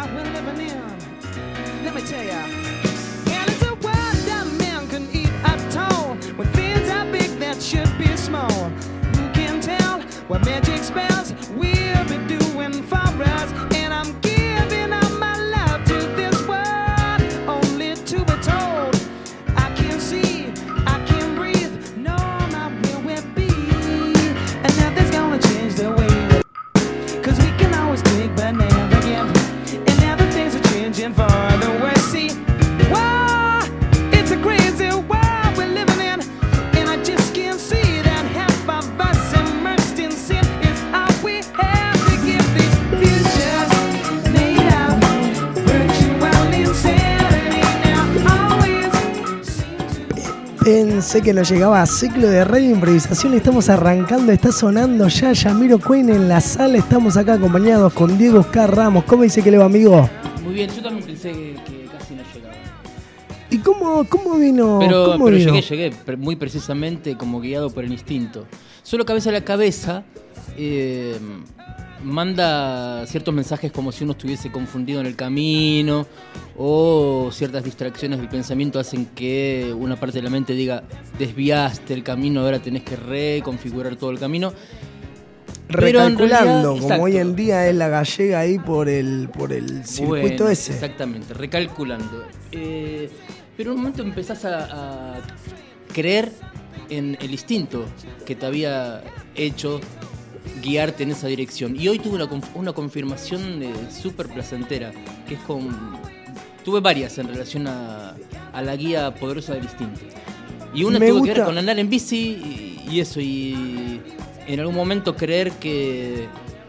world we're living in. Let me tell ya. And it's a world that man can eat at all. When things are big that should be small. Who can tell what magic spells we'll be doing for us? And I'm giving up my love to this world, only to be told I can't see, I can't breathe, no, not where we'll be. And nothing's gonna change the way we, 'cause we can always take but never give. And now the things are changing for the worse. See, whoa, it's a crazy world we're living in. And I just can't see that half of us immersed in sin is all we have to give these futures made of virtual insanity. Now always seem to... Pensé que no llegaba a ciclo de radio improvisación. Estamos arrancando, está sonando ya Jamiroquai en la sala. Estamos acá acompañados con Diego Oscar Ramos. ¿Cómo dice que le va, amigo? Muy bien, yo también pensé que casi no llegaba. ¿Y cómo vino? Pero ¿Cómo vino? llegué muy precisamente como guiado por el instinto. Solo que a veces la cabeza manda ciertos mensajes como si uno estuviese confundido en el camino, o ciertas distracciones del pensamiento hacen que una parte de la mente diga: desviaste el camino, ahora tenés que reconfigurar todo el camino. Pero en Recalculando, realidad, como hoy en exacto. día es la gallega ahí por el circuito Bueno, ese. Exactamente, recalculando. Pero en un momento empezás a creer en el instinto que te había hecho guiarte en esa dirección. Y hoy tuve una confirmación súper placentera, que es tuve varias en relación a la guía poderosa del instinto. Y una Me tuvo que gusta. ver con andar en bici y eso, y en algún momento creer que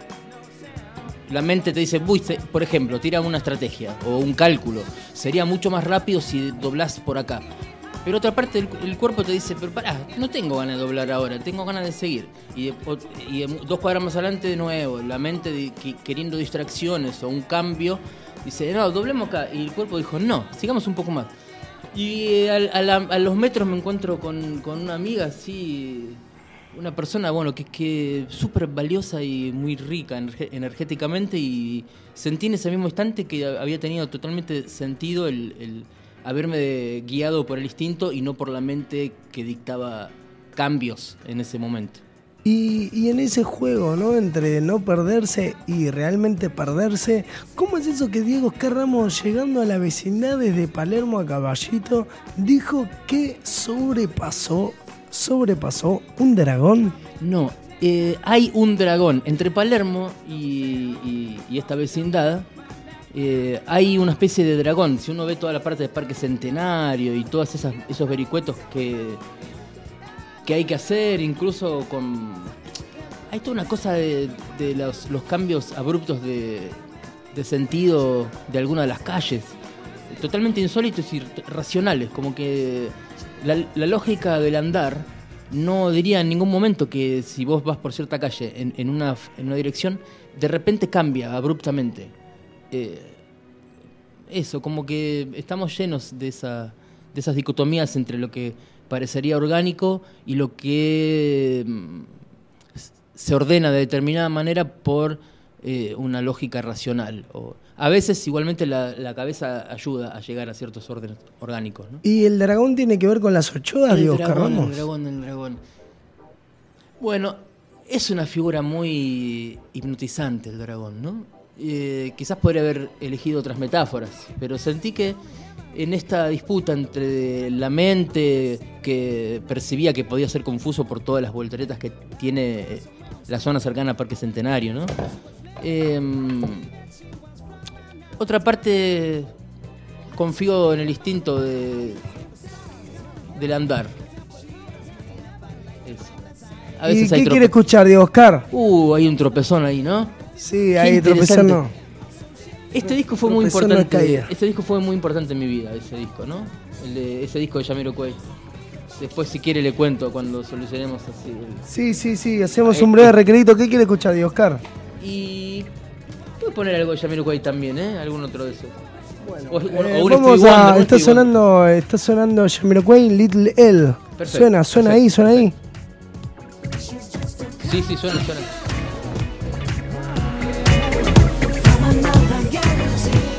la mente te dice, por ejemplo, tira una estrategia o un cálculo, sería mucho más rápido si doblás por acá. Pero otra parte el cuerpo te dice, pero pará, no tengo ganas de doblar ahora, tengo ganas de seguir. Y 2 cuadras más adelante de nuevo, la mente queriendo distracciones o un cambio, dice, no, doblemos acá. Y el cuerpo dijo, no, sigamos un poco más. Y a los metros me encuentro con una amiga así, una persona, bueno, que es súper valiosa y muy rica energéticamente, y sentí en ese mismo instante que había tenido totalmente sentido el haberme guiado por el instinto y no por la mente que dictaba cambios en ese momento. Y en ese juego, ¿no? Entre no perderse y realmente perderse, ¿cómo es eso que Diego Oscar Ramos, llegando a la vecindad desde Palermo a Caballito, dijo que sobrepasó un dragón? No, hay un dragón entre Palermo y esta vecindad. Hay una especie de dragón. Si uno ve toda la parte del Parque Centenario y todos esos vericuetos que hay que hacer, incluso hay toda una cosa de los cambios abruptos de sentido de alguna de las calles, totalmente insólitos y racionales, como que la lógica del andar no diría en ningún momento que si vos vas por cierta calle en una dirección, de repente cambia abruptamente. Eso, como que estamos llenos de esas dicotomías entre lo que parecería orgánico y lo que se ordena de determinada manera por una lógica racional. A veces igualmente la cabeza ayuda a llegar a ciertos órdenes orgánicos, ¿no? ¿Y el dragón tiene que ver con las ochoas, Diego Oscar Ramos? El dragón. Bueno, es una figura muy hipnotizante el dragón, ¿no? Quizás podría haber elegido otras metáforas, pero sentí que en esta disputa entre la mente, que percibía que podía ser confuso por todas las volteretas que tiene la zona cercana a Parque Centenario, ¿no? Otra parte, confío en el instinto del andar. A ¿Y veces hay qué quiere escuchar, Diego Oscar? hay un tropezón ahí, ¿no? Sí, ahí tropezón no. Este disco fue muy Tropezón no importante. caía. Este disco fue muy importante en mi vida, ese disco, ¿no? Ese disco de Jamiroquai. Después, si quiere, le cuento cuando solucionemos así. Sí, hacemos un breve recredito. ¿Qué quiere escuchar, Diego Oscar? Y puedo poner algo de Jamiroquai también, ¿eh? Algún otro de esos. Bueno, vamos a... Está sonando Jamiroquai, Little L. Perfecto, Suena ahí. Sí, suena. From another galaxy.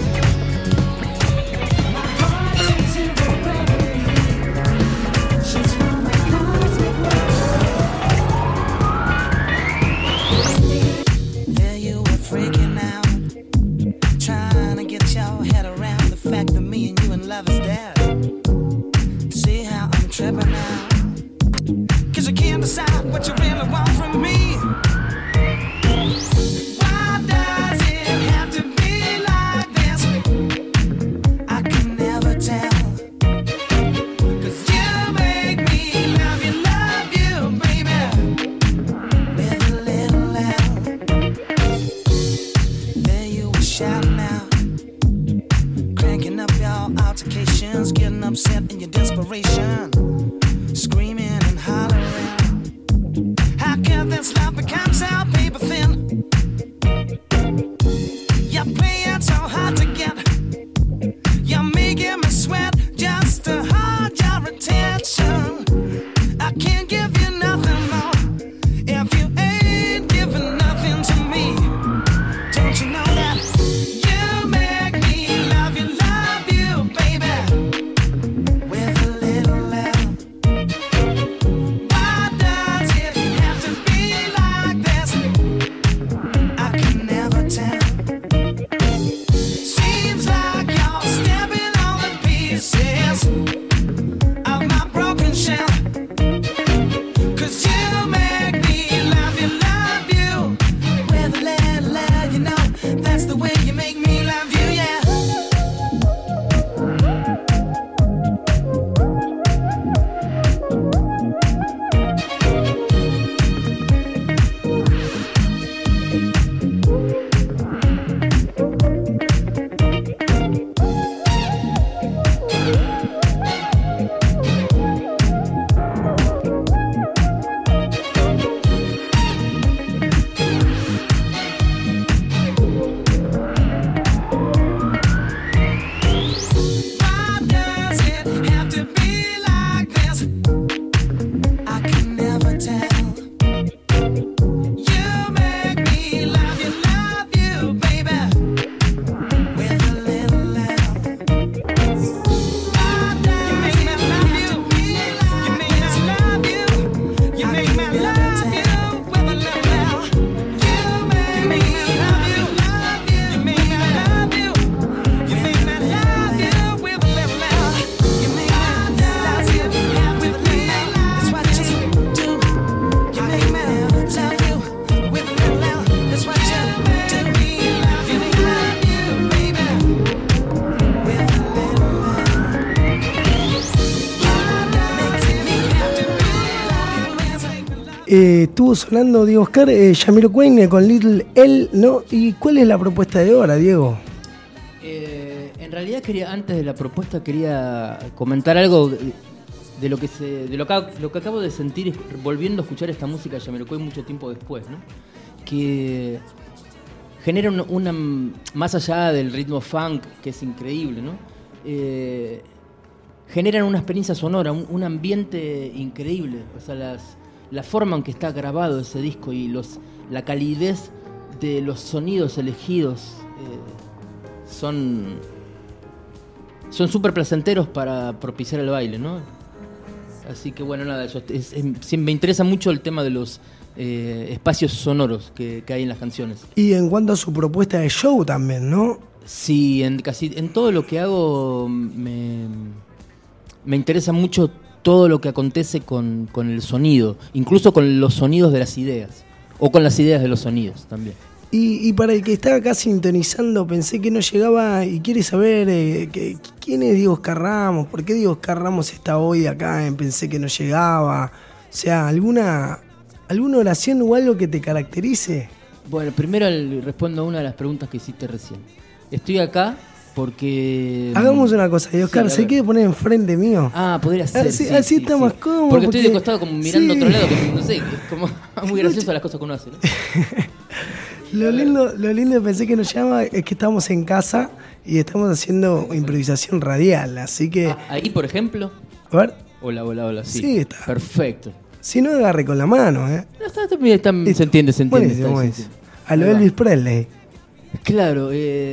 shouting out, cranking up your altercations, getting upset in your desperation, screaming and hollering. How can this love become so paper thin? You're playing so hard to get, you're making me sweat just to hold your attention. I can't give you nothing more if you ain't giving nothing to me. Don't you know that you make me love you, baby, with a little love? Why does it have to be like this? I can never tell. Seems like you're stepping on the pieces of my broken shell. 'Cause you make me love you, with a little love, you know. That's the way you make me love you, yeah. Why does it have to be like this? I can never tell. You make me love you, baby, with a little love. Why does you make me love you? You make me love you. You make me love you with a little love. You make me love you. You make me love you. You make me love you with a little love. You make me love you with a little love. That's what you do. You make me love you with a little love. That's what you do. You make me love you, baby, with a little love. Estuvo sonando, Diego Oscar, Jamiroquai con Little L, ¿no? ¿Y cuál es la propuesta de ahora, Diego? En realidad antes de la propuesta quería comentar algo de lo que acabo de sentir volviendo a escuchar esta música de Jamiroquai mucho tiempo después, ¿no? Que genera una más allá del ritmo funk, que es increíble, ¿no? Generan una experiencia sonora, un ambiente increíble. O sea, la forma en que está grabado ese disco y la calidez de los sonidos elegidos son súper placenteros para propiciar el baile, ¿no? Así que bueno, nada, me interesa mucho el tema de los espacios sonoros que hay en las canciones. Y en cuanto a su propuesta de show también, ¿no? Sí, en todo lo que hago me interesa mucho todo lo que acontece con el sonido, incluso con los sonidos de las ideas, o con las ideas de los sonidos también. Y para el que está acá sintonizando, pensé que no llegaba y quiere saber quién es Diego Oscar Ramos, por qué Diego Oscar Ramos está hoy acá, pensé que no llegaba. O sea, ¿alguna oración o algo que te caracterice? Bueno, primero respondo a una de las preguntas que hiciste recién. Estoy acá porque... Hagamos una cosa, Diego Oscar, ¿se quiere poner enfrente mío? Ah, podría ser. Así está más cómodo. Porque estoy de costado como mirando a otro lado, que no sé, es como muy gracioso las cosas que uno hace, ¿no? Lo lindo pensé que nos llama es que estamos en casa y estamos haciendo improvisación radial, así que... Ahí, por ejemplo. A ver. Hola, sí. Sí, está. Perfecto. Si no, agarre con la mano, ¿eh? No, se entiende. Buenísimo. A lo Elvis Presley. Claro,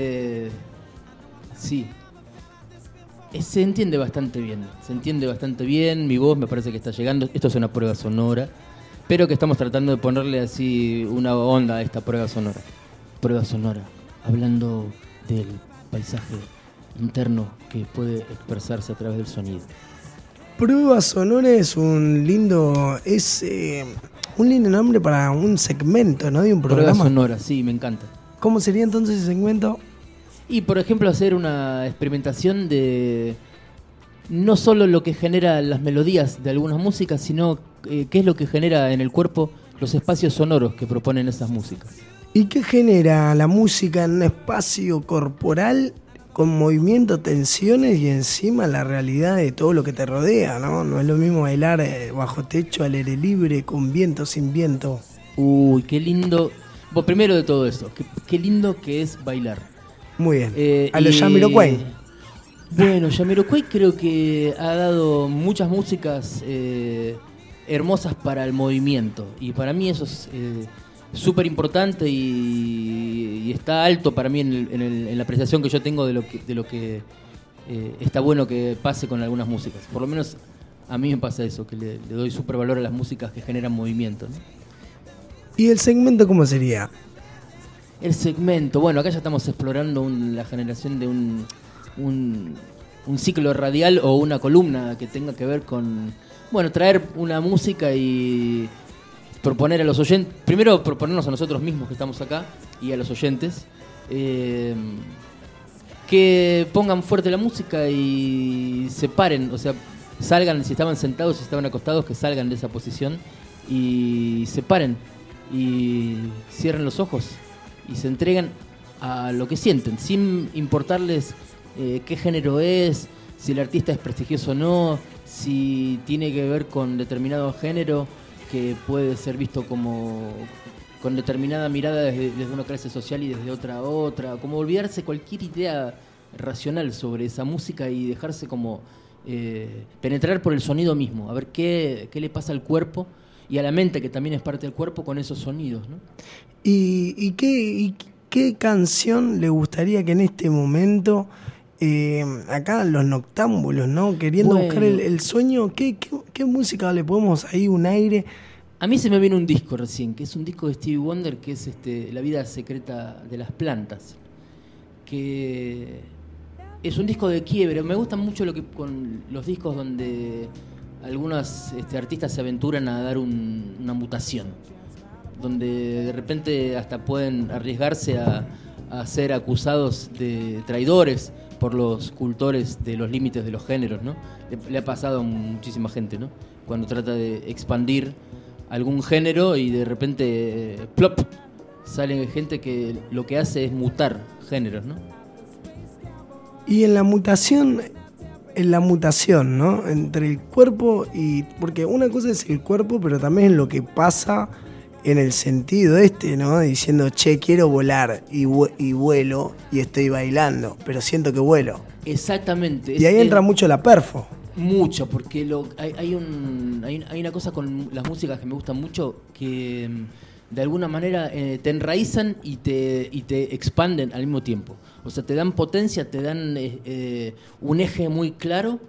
sí. Se entiende bastante bien. Mi voz me parece que está llegando. Esto es una prueba sonora, pero que estamos tratando de ponerle así una onda a esta prueba sonora. Prueba sonora, hablando del paisaje interno que puede expresarse a través del sonido. Prueba sonora es un lindo nombre para un segmento, ¿no? De un programa. Prueba sonora, sí, me encanta. ¿Cómo sería entonces ese segmento? Y por ejemplo hacer una experimentación de no solo lo que genera las melodías de algunas músicas, sino qué es lo que genera en el cuerpo los espacios sonoros que proponen esas músicas. ¿Y qué genera la música en un espacio corporal con movimiento, tensiones y encima la realidad de todo lo que te rodea, ¿no? No es lo mismo bailar bajo techo, al aire libre, con viento, sin viento. Uy, qué lindo. Bueno, primero de todo esto, qué lindo que es bailar. Muy bien. A los Jamiroquai. Bueno, Jamiroquai creo que ha dado muchas músicas hermosas para el movimiento. Y para mí eso es súper importante y está alto para mí en la apreciación que yo tengo de lo que está bueno que pase con algunas músicas. Por lo menos a mí me pasa eso, que le doy súper valor a las músicas que generan movimiento, ¿no? ¿Y el segmento cómo sería? El segmento, bueno, acá ya estamos explorando la generación de un ciclo radial o una columna que tenga que ver con, bueno, traer una música y proponer a los oyentes, primero proponernos a nosotros mismos que estamos acá y a los oyentes, que pongan fuerte la música y se paren, o sea, salgan, si estaban sentados, si estaban acostados, que salgan de esa posición y se paren y cierren los ojos y se entregan a lo que sienten, sin importarles qué género es, si el artista es prestigioso o no, si tiene que ver con determinado género que puede ser visto como con determinada mirada desde una clase social y desde otra, como olvidarse cualquier idea racional sobre esa música y dejarse como penetrar por el sonido mismo, a ver qué le pasa al cuerpo y a la mente, que también es parte del cuerpo, con esos sonidos, ¿no? ¿Y qué canción le gustaría que en este momento, acá los noctámbulos, ¿no? Queriendo buscar el sueño, ¿qué música le podemos ahí un aire? A mí se me viene un disco recién, que es un disco de Stevie Wonder, que es La vida secreta de las plantas, que es un disco de quiebre. Me gusta mucho con los discos donde algunos artistas se aventuran a dar una mutación, donde de repente hasta pueden arriesgarse a ser acusados de traidores por los cultores de los límites de los géneros, ¿no? Le ha pasado a muchísima gente, ¿no? Cuando trata de expandir algún género y de repente, plop, sale gente que lo que hace es mutar géneros, ¿no? Y en la mutación, ¿no? Entre el cuerpo y... Porque una cosa es el cuerpo, pero también lo que pasa en el sentido ¿no? Diciendo, che, quiero volar y vuelo y estoy bailando, pero siento que vuelo. Exactamente. Y ahí entra mucho la perfo. Mucho, porque hay una cosa con las músicas que me gustan mucho, que de alguna manera te enraizan y te expanden al mismo tiempo. O sea, te dan potencia, te dan un eje muy claro,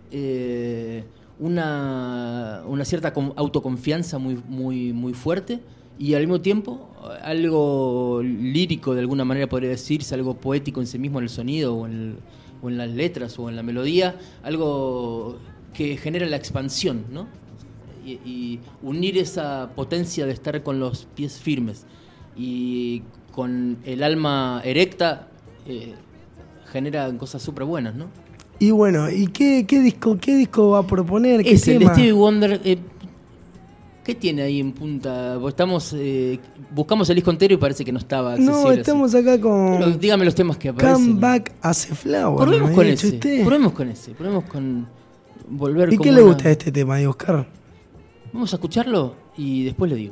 una cierta autoconfianza muy, muy, muy fuerte, y al mismo tiempo algo lírico, de alguna manera podría decirse, algo poético en sí mismo, en el sonido o en las letras o en la melodía, algo que genera la expansión, ¿no? Y unir esa potencia de estar con los pies firmes y con el alma erecta genera cosas súper buenas, ¿no? Y bueno, ¿y qué disco va a proponer? ¿Qué es tema? El de Stevie Wonder. ¿Qué tiene ahí en punta? Buscamos el disco entero y parece que no estaba accesible. No, estamos acá con... Pero dígame los temas que aparecen. Come Back as a Flower. Probemos con ese. Probemos con volver. ¿Y qué le gusta de este tema, Oscar? Vamos a escucharlo y después le digo.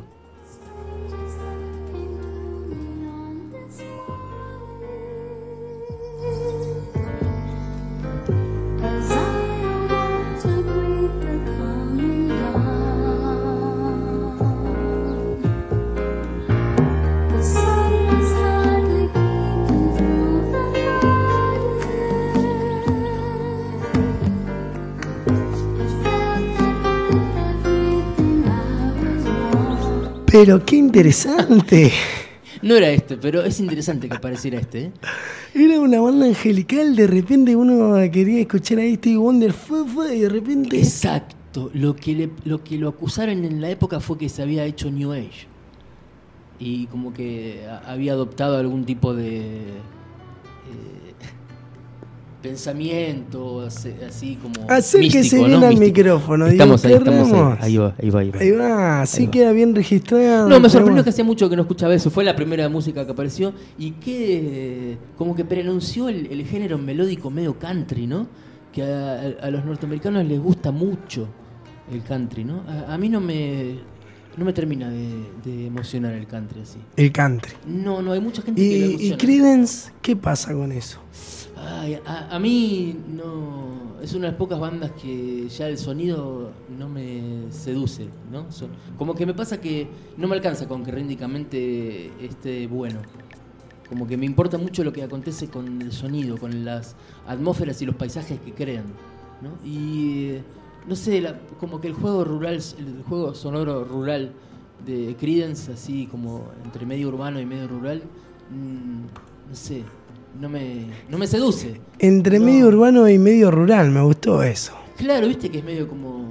Pero qué interesante. No era pero es interesante que apareciera ¿eh? Era una banda angelical, de repente uno quería escuchar a Stevie Wonder, y de repente... Exacto, lo que lo acusaron en la época fue que se había hecho New Age. Y como que había adoptado algún tipo de pensamiento, así como Acérquese místico, bien ¿no? al Místico. micrófono. Estamos Diego, ahí, estamos Ramos. ahí. Ahí va. Ahí va, así Ahí va. queda bien registrado. No, me sorprendió que hacía mucho que no escuchaba eso. Fue la primera música que apareció y que como que pronunció el género melódico medio country, ¿no? Que a los norteamericanos les gusta mucho el country, ¿no? A mí no me termina de emocionar el country así. El country. No, hay mucha gente que le ¿Y emociona. Creedence? ¿Qué pasa con eso? Ay, a mí no. Es una de las pocas bandas que ya el sonido no me seduce, ¿no? Como que me pasa que no me alcanza con que rítmicamente esté bueno. Como que me importa mucho lo que acontece con el sonido, con las atmósferas y los paisajes que crean, ¿no? Y no sé, como que el juego rural, el juego sonoro rural de Creedence, así como entre medio urbano y medio rural, no sé. No me seduce. Entre medio urbano y medio rural, me gustó eso. Claro, viste que es medio como...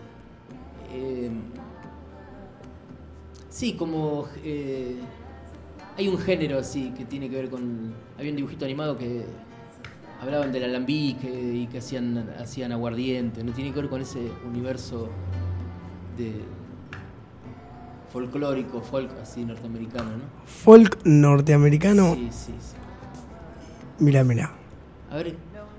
sí, como... hay un género así que tiene que ver con... Había un dibujito animado que hablaban del alambique y que hacían aguardiente. No tiene que ver con ese universo de folclórico, folk así norteamericano, ¿no? Folk norteamericano. Sí. Mira. A ver.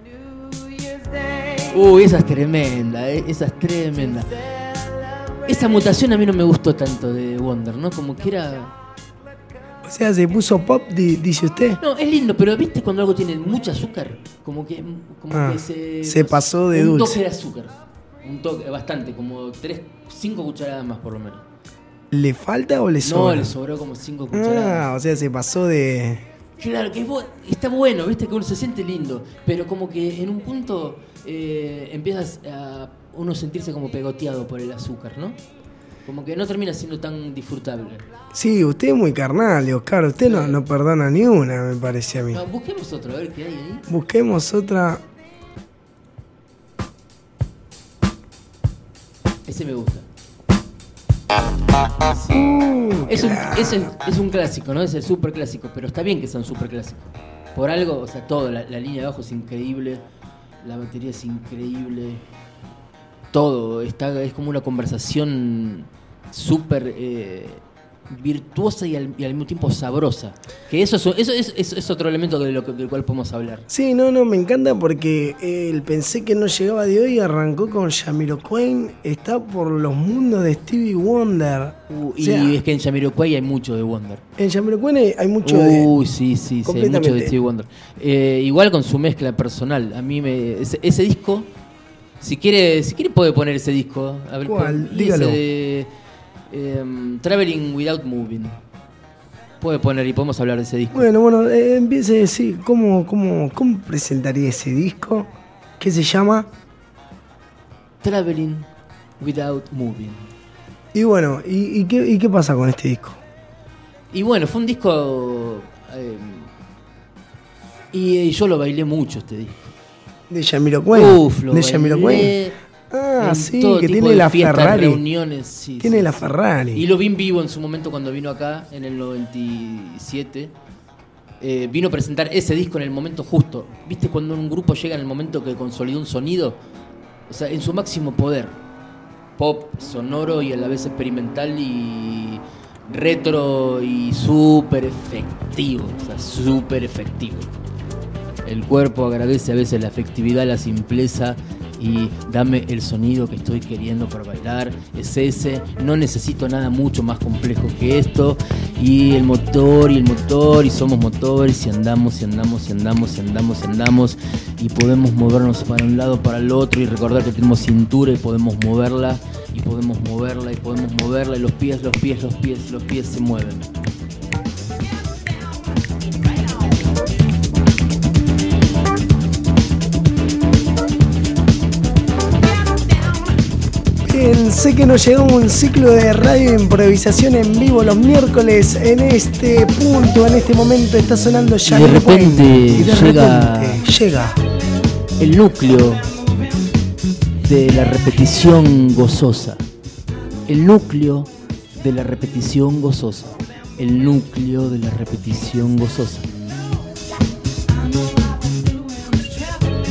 Esa es tremenda, esa es tremenda. Esa mutación a mí no me gustó tanto de Wonder, ¿no? Como que era... O sea, se puso pop, dice usted. No, es lindo, pero ¿viste cuando algo tiene mucho azúcar? Como que se pasó de un dulce. Un toque de azúcar. Un toque, bastante, como 5 cucharadas más por lo menos. ¿Le falta o le sobra? No, le sobró como 5 cucharadas. O sea, se pasó de... Claro, que está bueno, viste que uno se siente lindo, pero como que en un punto empiezas a uno sentirse como pegoteado por el azúcar, ¿no? Como que no termina siendo tan disfrutable. Sí, usted es muy carnal, Oscar. Usted Sí. no perdona ni una, me parece a mí. No, busquemos otro, a ver qué hay ahí. Busquemos otra. Ese me gusta. Sí. Es un clásico, ¿no? Es el super clásico, pero está bien que sea un super clásico. Por algo, o sea, todo, la línea de abajo es increíble, la batería es increíble, todo, es como una conversación súper virtuosa y al mismo tiempo sabrosa. Que eso es otro elemento del cual podemos hablar. Sí, no, me encanta porque el Pensé que no llegaba de hoy arrancó con Jamiroquai, está por los mundos de Stevie Wonder. Y O sea, es que en Jamiroquai hay mucho de Wonder. en Jamiroquai hay mucho de... Sí, hay mucho completamente. de Stevie Wonder. Igual con su mezcla personal. A mí ese disco, si quiere puede poner ese disco. A ver, ¿Cuál? y Dígalo. ese de Traveling Without Moving. Puede poner y podemos hablar de ese disco. Bueno, empiece, sí, ¿cómo presentaría ese disco? ¿Qué se llama? Traveling Without Moving. Y bueno, ¿y qué pasa con este disco? Y bueno, fue un disco... y yo lo bailé mucho este disco. ¿De Jamiroquai? Lo ¿De bailé Jamiroquai? Ah, en sí, todo que tipo tiene de la fiestas, Ferrari. reuniones, sí, Tiene sí, la sí. Ferrari. Y lo vi en vivo en su momento cuando vino acá, en el 97. Vino a presentar ese disco en el momento justo. ¿Viste cuando un grupo llega en el momento que consolidó un sonido? O sea, en su máximo poder. Pop, sonoro y a la vez experimental y retro y súper efectivo. O sea, súper efectivo. El cuerpo agradece a veces la efectividad, la simpleza y dame el sonido que estoy queriendo para bailar. Es ese, no necesito nada mucho más complejo que esto. Y el motor, y somos motores, y andamos, y podemos movernos para un lado, para el otro, y recordar que tenemos cintura y podemos moverla, y podemos moverla, y los pies se mueven. Sé que nos llegó un ciclo de radio de improvisación en vivo los miércoles. En este punto, en este momento está sonando ya. Y de repente llega el núcleo de la repetición gozosa. El núcleo de la repetición gozosa. El núcleo de la repetición gozosa.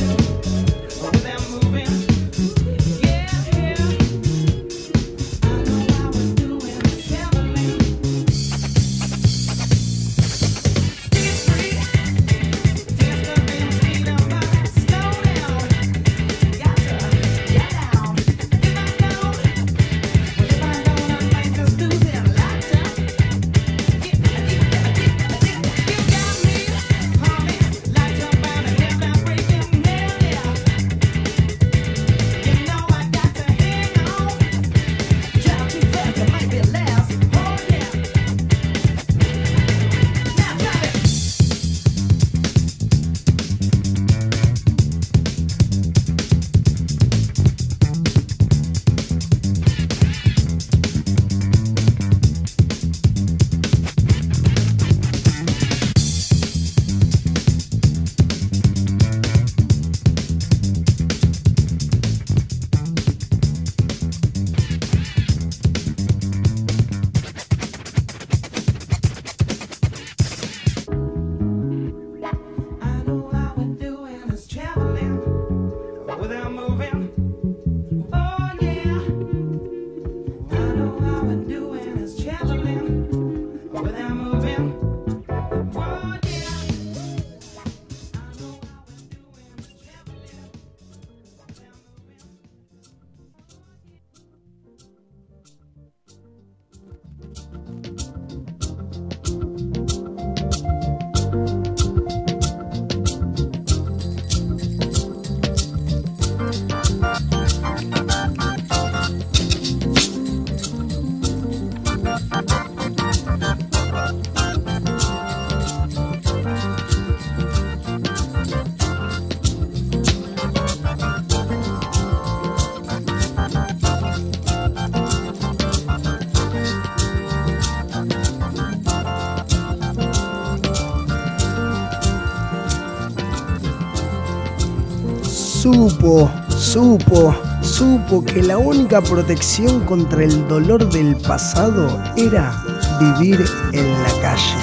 Supo que la única protección contra el dolor del pasado era vivir en la calle.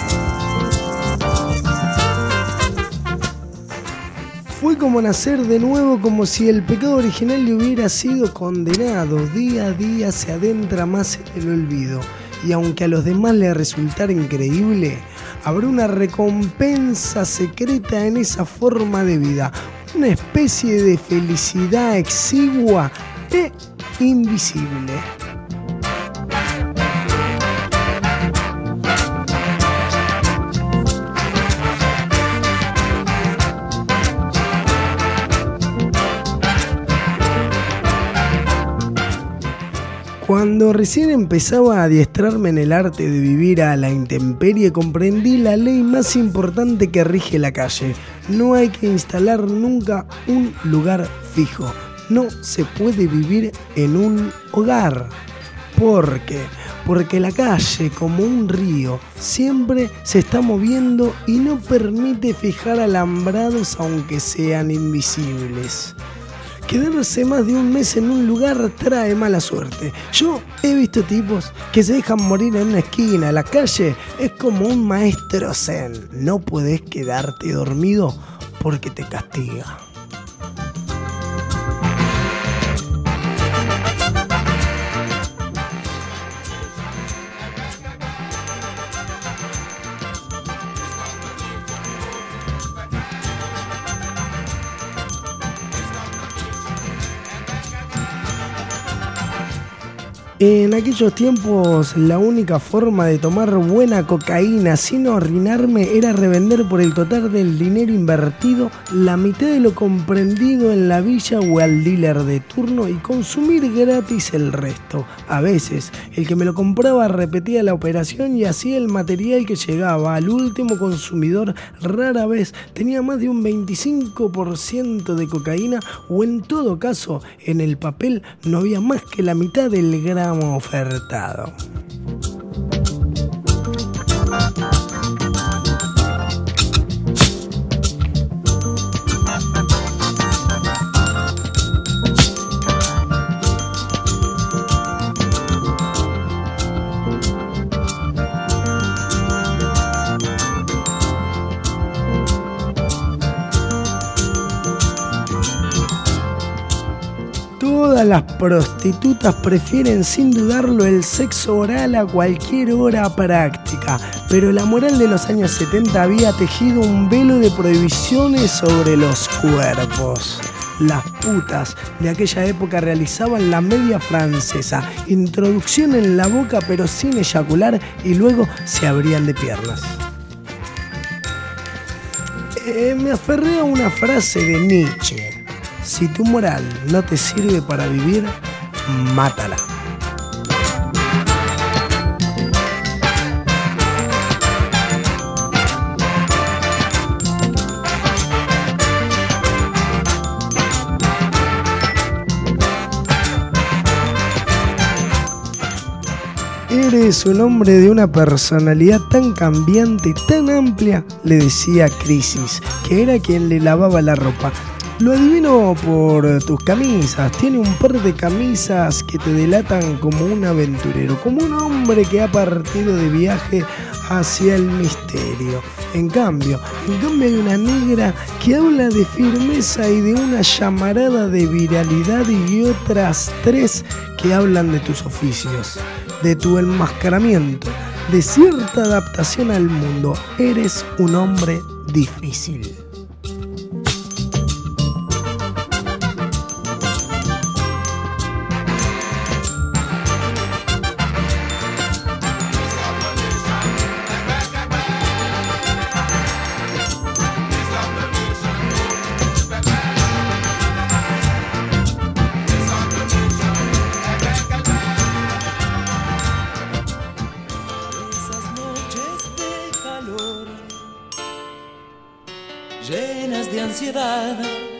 Fue como nacer de nuevo, como si el pecado original le hubiera sido condenado. Día a día se adentra más en el olvido. Y aunque a los demás les resultara increíble, habrá una recompensa secreta en esa forma de vida. Una especie de felicidad exigua e invisible. Cuando recién empezaba a adiestrarme en el arte de vivir a la intemperie, comprendí la ley más importante que rige la calle. No hay que instalar nunca un lugar fijo. No se puede vivir en un hogar. ¿Por qué? Porque la calle, como un río, siempre se está moviendo y no permite fijar alambrados aunque sean invisibles. Quedarse más de un mes en un lugar trae mala suerte. Yo he visto tipos que se dejan morir en una esquina. La calle es como un maestro zen. No podés quedarte dormido porque te castiga. En aquellos tiempos la única forma de tomar buena cocaína sin arruinarme era revender por el total del dinero invertido la mitad de lo comprendido en la villa o al dealer de turno y consumir gratis el resto. A veces el que me lo compraba repetía la operación y así el material que llegaba al último consumidor rara vez tenía más de un 25% de cocaína o en todo caso en el papel no había más que la mitad del gramo ofertado. Todas las prostitutas prefieren sin dudarlo el sexo oral a cualquier hora práctica, pero la moral de los años 70 había tejido un velo de prohibiciones sobre los cuerpos. Las putas de aquella época realizaban la media francesa, introducción en la boca pero sin eyacular y luego se abrían de piernas. Me aferré a una frase de Nietzsche. Si tu moral no te sirve para vivir, mátala. Eres un hombre de una personalidad tan cambiante, tan amplia, le decía Crisis, que era quien le lavaba la ropa. Lo adivino por tus camisas. Tiene un par de camisas que te delatan como un aventurero, como un hombre que ha partido de viaje hacia el misterio. En cambio hay una negra que habla de firmeza y de una llamarada de viralidad y otras tres que hablan de tus oficios, de tu enmascaramiento, de cierta adaptación al mundo. Eres un hombre difícil. Llenas de ansiedad,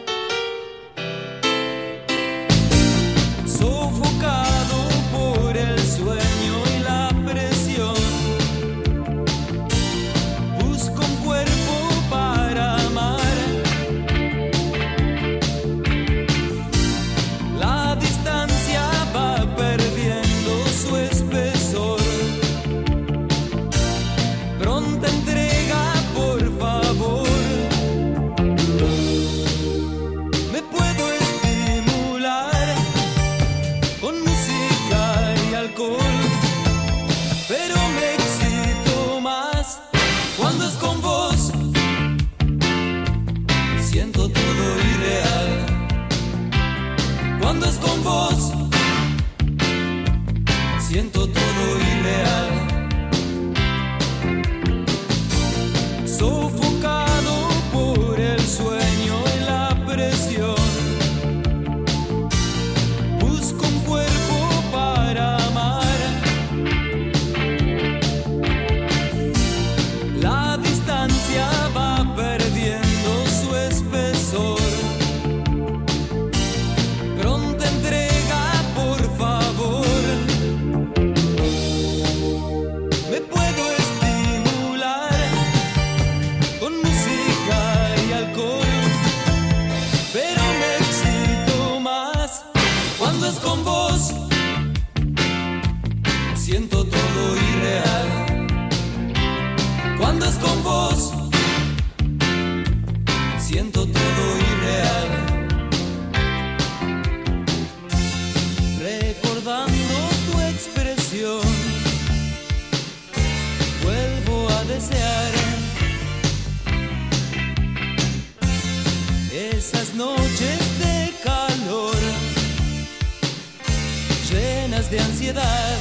sofocado por el sueño y la presión. Busco un cuerpo para amar, siento todo irreal. Recordando tu expresión, vuelvo a desear esas noches de calor, llenas de ansiedad.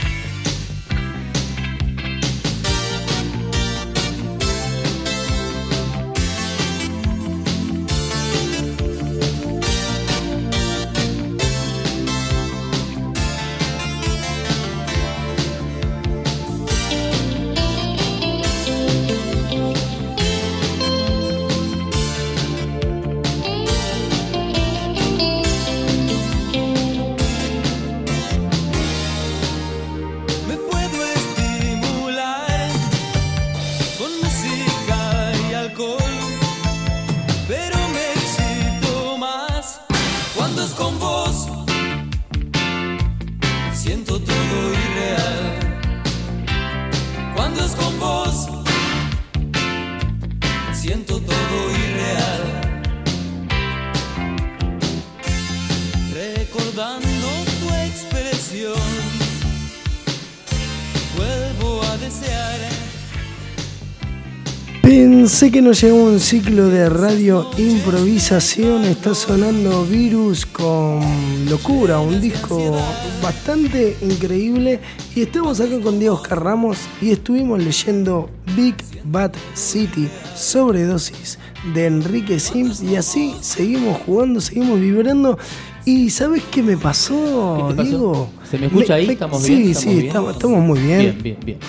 Pensé que nos llegó un ciclo de radio improvisación. Está sonando Virus con Locura, un disco bastante increíble. Y estamos acá con Diego Oscar Ramos y estuvimos leyendo Big Bad City, Sobredosis, de Enrique Sims. Y así seguimos jugando, seguimos vibrando. ¿Y sabes qué me pasó, ¿Qué te pasó? Diego? ¿Se me escucha ahí? ¿Estamos bien? Sí, estamos muy bien. Bien.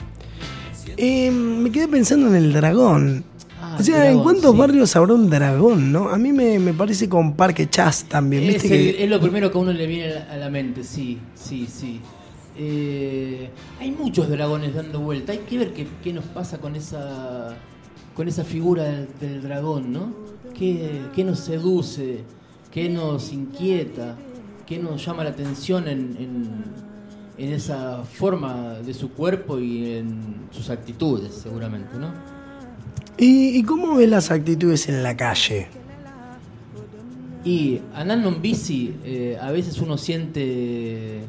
Me quedé pensando en el dragón. O sea, dragón, ¿en cuántos sí. barrios habrá un dragón, no? A mí me parece con Parque Chas también, ¿viste? Es lo primero que a uno le viene a la mente, sí. Hay muchos dragones dando vuelta. Hay que ver qué nos pasa con esa figura del dragón, ¿no? ¿Qué nos seduce? ¿Qué nos inquieta? ¿Qué nos llama la atención en esa forma de su cuerpo y en sus actitudes, seguramente, ¿no? ¿Y cómo ves las actitudes en la calle? Y andando en bici, a veces uno siente...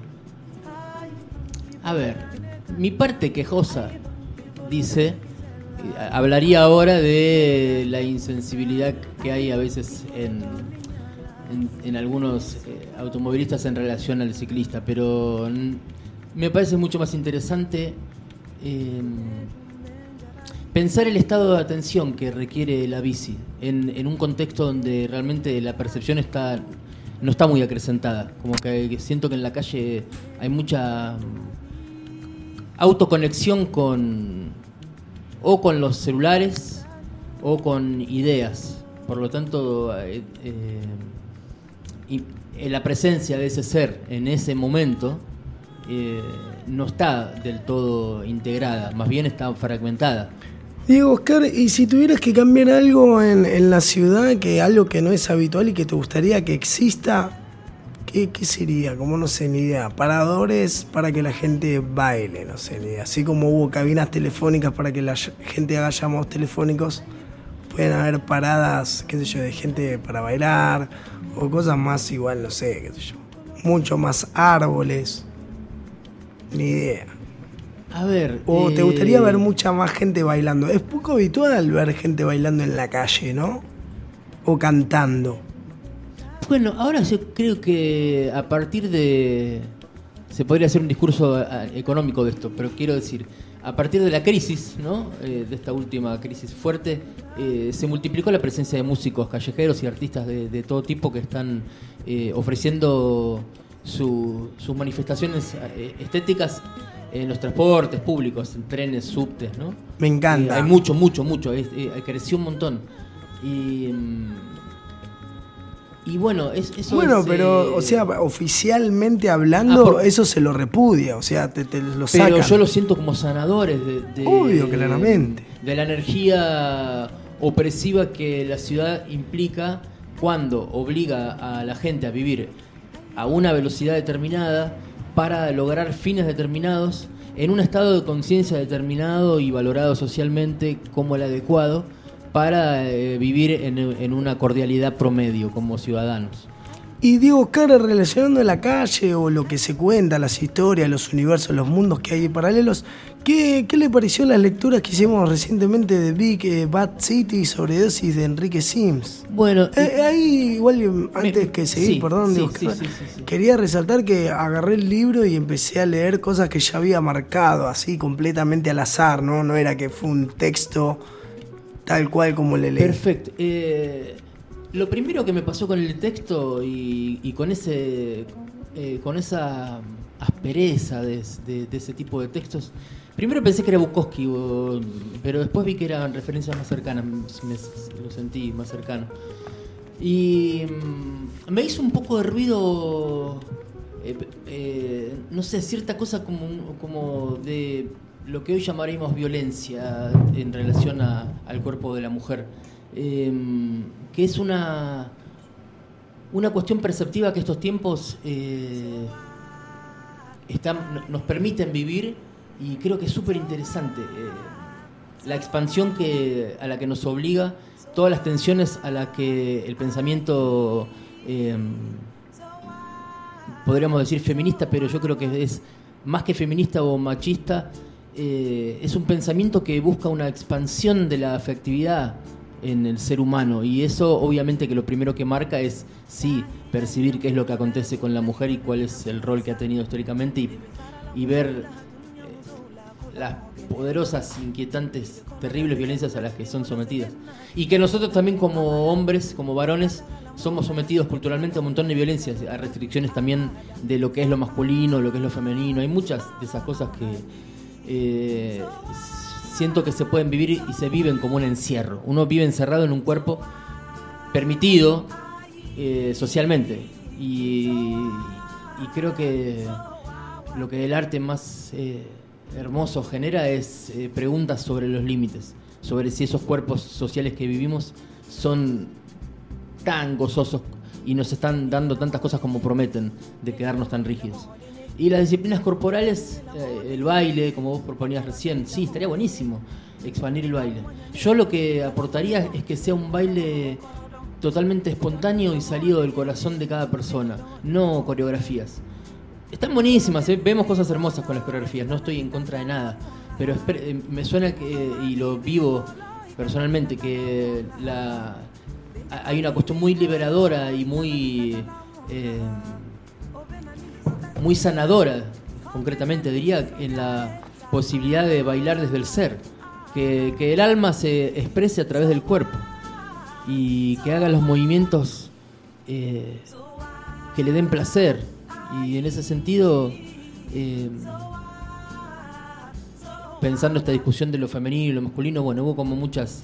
A ver, mi parte quejosa dice, hablaría ahora de la insensibilidad que hay a veces en algunos automovilistas en relación al ciclista, pero me parece mucho más interesante pensar el estado de atención que requiere la bici en un contexto donde realmente la percepción no está muy acrecentada. Como que siento que en la calle hay mucha autoconexión con los celulares o con ideas. Por lo tanto, la presencia de ese ser en ese momento no está del todo integrada, más bien está fragmentada. Diego Oscar, ¿y si tuvieras que cambiar algo en la ciudad, algo que no es habitual y que te gustaría que exista, qué sería? Como no sé, ni idea. Paradores para que la gente baile, no sé, ni idea. Así como hubo cabinas telefónicas para que la gente haga llamados telefónicos, pueden haber paradas, qué sé yo, de gente para bailar o cosas más igual, no sé, qué sé yo. Mucho más árboles, ni idea. A ver... ¿O te gustaría ver mucha más gente bailando? Es poco habitual ver gente bailando en la calle, ¿no? O cantando. Bueno, ahora yo creo que a partir de... Se podría hacer un discurso económico de esto, pero quiero decir, a partir de la crisis, ¿no? De esta última crisis fuerte, se multiplicó la presencia de músicos callejeros y artistas de todo tipo que están ofreciendo sus manifestaciones estéticas en los transportes públicos, en trenes, subtes, ¿no? Me encanta. Hay mucho. Creció un montón. Y bueno, eso bueno, es, pero, o sea, oficialmente hablando, eso se lo repudia, o sea, te lo sacan. Pero yo lo siento como sanadores Obvio, claramente. De la energía opresiva que la ciudad implica cuando obliga a la gente a vivir a una velocidad determinada para lograr fines determinados en un estado de conciencia determinado y valorado socialmente como el adecuado, para vivir en una cordialidad promedio como ciudadanos. Y Diego Oscar, relacionando la calle o lo que se cuenta, las historias, los universos, los mundos que hay paralelos, ¿qué le pareció las lecturas que hicimos recientemente de Big Bad City, sobredosis de Enrique Sims? Bueno, ahí igual antes que seguir, sí, perdón, sí, Diego sí, Oscar, sí. quería resaltar que agarré el libro y empecé a leer cosas que ya había marcado, así completamente al azar, ¿no? No era que fue un texto tal cual como le leí. Perfecto. Lo primero que me pasó con el texto y con esa aspereza de ese tipo de textos, primero pensé que era Bukowski, pero después vi que eran referencias más cercanas, lo sentí más cercano. Y me hizo un poco de ruido, no sé, cierta cosa como de lo que hoy llamaríamos violencia en relación al cuerpo de la mujer. Que es una cuestión perceptiva que estos tiempos nos permiten vivir, y creo que es súper interesante la expansión a la que nos obliga, todas las tensiones a las que el pensamiento, podríamos decir feminista, pero yo creo que es más que feminista o machista, es un pensamiento que busca una expansión de la afectividad en el ser humano, y eso obviamente que lo primero que marca es sí percibir qué es lo que acontece con la mujer y cuál es el rol que ha tenido históricamente, y ver las poderosas, inquietantes, terribles violencias a las que son sometidas, y que nosotros también como hombres, como varones, somos sometidos culturalmente a un montón de violencias, a restricciones también de lo que es lo masculino, lo que es lo femenino. Hay muchas de esas cosas que siento que se pueden vivir y se viven como un encierro. Uno vive encerrado en un cuerpo permitido socialmente, y creo que lo que el arte más hermoso genera es preguntas sobre los límites, sobre si esos cuerpos sociales que vivimos son tan gozosos y nos están dando tantas cosas como prometen, de quedarnos tan rígidos. Y las disciplinas corporales, el baile, como vos proponías recién, sí, estaría buenísimo expandir el baile. Yo lo que aportaría es que sea un baile totalmente espontáneo y salido del corazón de cada persona, no coreografías. Están buenísimas, vemos cosas hermosas con las coreografías, no estoy en contra de nada, pero me suena que, y lo vivo personalmente, que hay una cuestión muy liberadora y muy sanadora, concretamente diría, en la posibilidad de bailar desde el ser, que el alma se exprese a través del cuerpo y que haga los movimientos que le den placer. Y en ese sentido, pensando esta discusión de lo femenino y lo masculino, bueno, hubo como muchas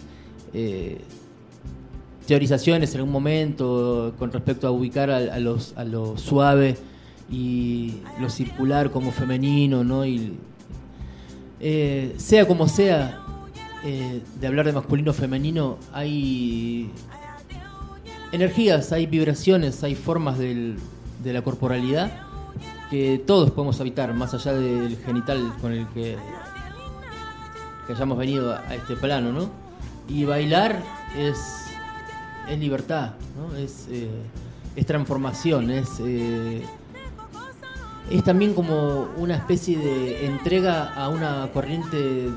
teorizaciones en algún momento con respecto a ubicar a lo suave y lo circular como femenino, ¿no? Y sea como sea, de hablar de masculino o femenino, hay energías, hay vibraciones, hay formas de la corporalidad que todos podemos habitar, más allá del genital con el que hayamos venido a este plano, ¿no? Y bailar es libertad, ¿no? Es transformación, es también como una especie de entrega a una corriente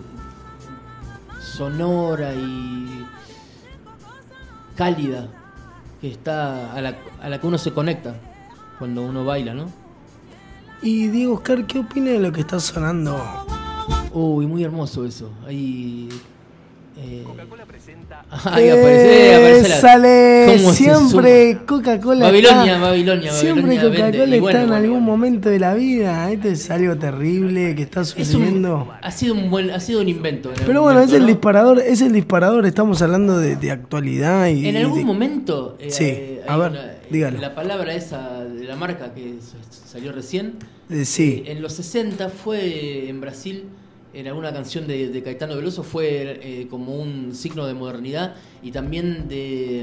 sonora y cálida que está a la que uno se conecta cuando uno baila, ¿no? Y Diego Oscar, ¿qué opina de lo que está sonando? Uy, muy hermoso eso. Ahí Coca-Cola presenta. Aparece sale ¿Cómo se siempre suma? Coca-Cola. Babilonia. Siempre Coca-Cola vende. Y está en bueno, algún momento de la vida. Esto es algo terrible que está sucediendo. Ha sido un invento. Pero bueno, es el disparador, estamos hablando de actualidad y. En algún momento. Sí, a ver, dígalo. La palabra esa de la marca que salió recién. Sí. En los 60 fue en Brasil. En alguna canción de Caetano Veloso fue como un signo de modernidad y también de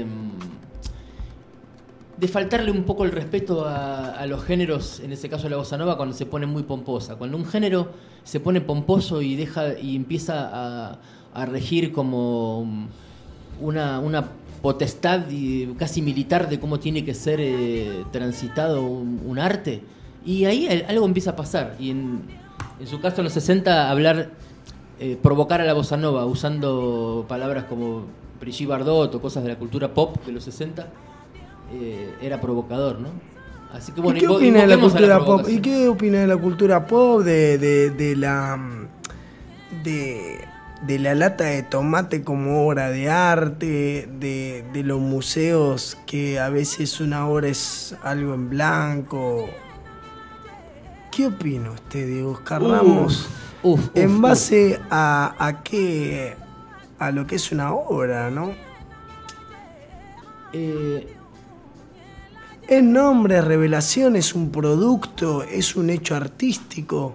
faltarle un poco el respeto a los géneros, en ese caso la bossa nova, cuando se pone muy pomposa. Cuando un género se pone pomposo y empieza a regir como una potestad casi militar de cómo tiene que ser transitado un arte. Y ahí algo empieza a pasar. Y en su caso, en los 60, hablar, provocar a la bossa nova usando palabras como Brigitte Bardot o cosas de la cultura pop de los 60, era provocador, ¿no? Así que bueno, ¿Y qué opina de la invoquemos a cultura pop? provocación. ¿Y qué opina de la cultura pop? De la lata de tomate como obra de arte, de los museos que a veces una obra es algo en blanco. ¿Qué opina usted, Diego Oscar Ramos? En base a qué, a lo que es una obra, ¿no? ¿Es nombre, revelación, es un producto, es un hecho artístico?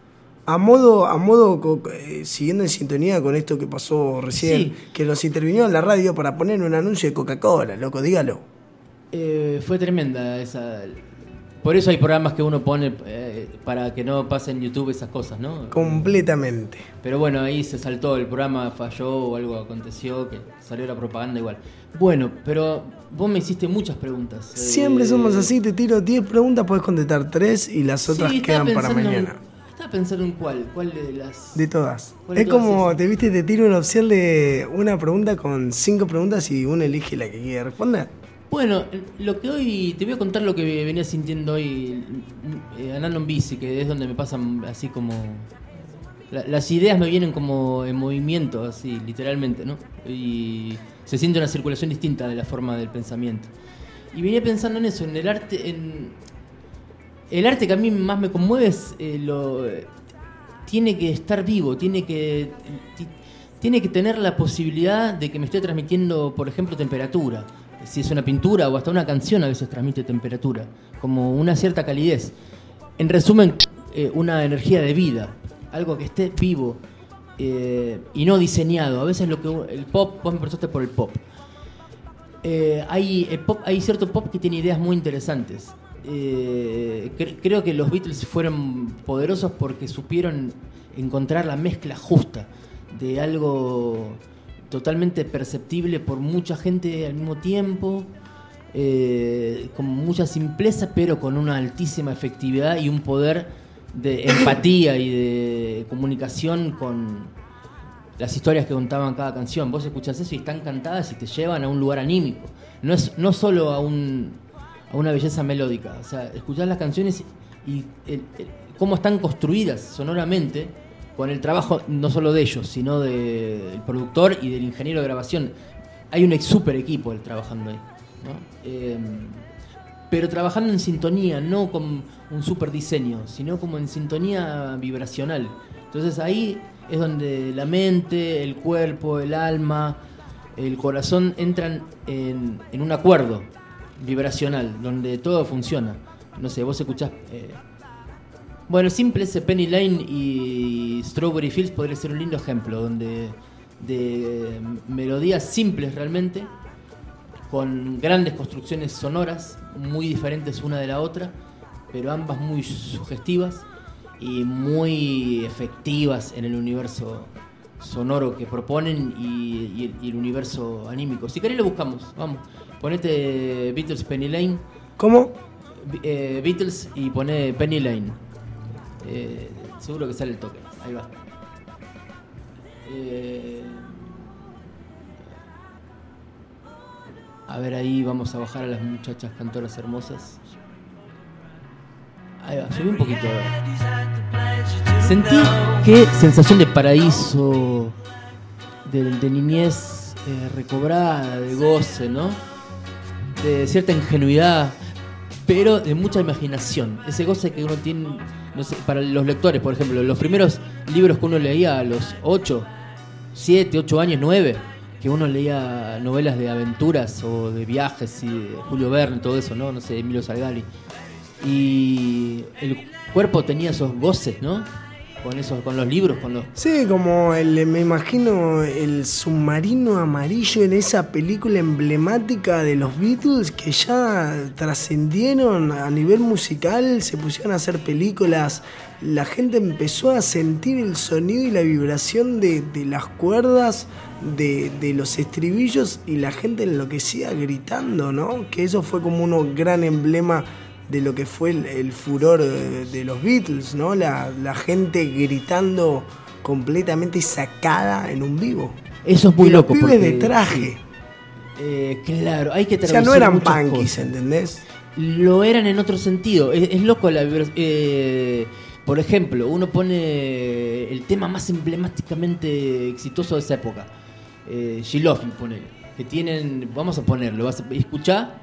Siguiendo en sintonía con esto que pasó recién, Sí. que los intervinió en la radio para poner un anuncio de Coca-Cola, loco, dígalo. Fue tremenda esa. Por eso hay programas que uno pone para que no pasen en YouTube esas cosas, ¿no? Completamente. Pero bueno, ahí se saltó, el programa falló o algo aconteció, que salió la propaganda igual. Bueno, pero vos me hiciste muchas preguntas. Siempre somos así, te tiro 10 preguntas, podés contestar 3 y las otras estaba quedan para pensando mañana. Estaba pensando en cuál de las... De todas. ¿Cuál de Es todas como, es? te tiro una opción de una pregunta con 5 preguntas y uno elige la que quiere responder. Bueno, lo que hoy te voy a contar lo que venía sintiendo hoy andando en bici, que es donde me pasan así como las ideas me vienen como en movimiento, así literalmente, ¿no? Y se siente una circulación distinta de la forma del pensamiento. Y venía pensando en eso, en el arte, el arte que a mí más me conmueve es tiene que estar vivo, tiene que tener la posibilidad de que me esté transmitiendo, por ejemplo, temperatura. Si es una pintura o hasta una canción a veces transmite temperatura, como una cierta calidez. En resumen, una energía de vida, algo que esté vivo y no diseñado. A veces lo que el pop, vos me preguntaste por el pop. Hay cierto pop que tiene ideas muy interesantes. Creo que los Beatles fueron poderosos porque supieron encontrar la mezcla justa de algo totalmente perceptible por mucha gente al mismo tiempo, con mucha simpleza, pero con una altísima efectividad y un poder de empatía y de comunicación con las historias que contaban cada canción. Vos escuchás eso y están cantadas y te llevan a un lugar anímico. No solo a una belleza melódica. O sea, escuchás las canciones y cómo están construidas sonoramente, con el trabajo no solo de ellos, sino del productor y del ingeniero de grabación. Hay un super equipo trabajando ahí, ¿no? Pero trabajando en sintonía, no con un super diseño, sino como en sintonía vibracional. Entonces ahí es donde la mente, el cuerpo, el alma, el corazón entran en un acuerdo vibracional, donde todo funciona. No sé, vos escuchás... Bueno, simple ese Penny Lane y Strawberry Fields podría ser un lindo ejemplo, donde de melodías simples realmente, con grandes construcciones sonoras, muy diferentes una de la otra, pero ambas muy sugestivas y muy efectivas en el universo sonoro que proponen y el universo anímico. Si querés lo buscamos, vamos. Ponete Beatles Penny Lane. ¿Cómo? Beatles y poné Penny Lane. Seguro que sale el toque. Ahí va. A ver, ahí vamos a bajar a las muchachas cantoras hermosas. Ahí va, subí un poquito. Sentí qué sensación de paraíso, de niñez recobrada, de goce, ¿no? De cierta ingenuidad, pero de mucha imaginación. Ese goce que uno tiene, no sé, para los lectores, por ejemplo, los primeros libros que uno leía a los 8, 7, 8 años, 9, que uno leía novelas de aventuras o de viajes y de Julio Verne, todo eso, ¿no? No sé, Emilio Salgari. Y el cuerpo tenía esos goces, ¿no? Con los libros, con los... Sí, como me imagino el submarino amarillo en esa película emblemática de los Beatles que ya trascendieron a nivel musical, se pusieron a hacer películas la gente empezó a sentir el sonido y la vibración de las cuerdas, de los estribillos, y la gente enloquecía gritando, ¿no? Que eso fue como un gran emblema de lo que fue el furor de los Beatles, ¿no? La gente gritando completamente sacada en un vivo. Eso es muy y loco. Los pibes porque, de traje. Claro, hay que O traducir. sea, no eran muchas punkies, cosas. ¿entendés? Lo eran en otro sentido. Es loco la vibración. Por ejemplo, uno pone el tema más emblemáticamente exitoso de esa época. She Loves Me, ponele. Que tienen, vamos a ponerlo, vas a escuchar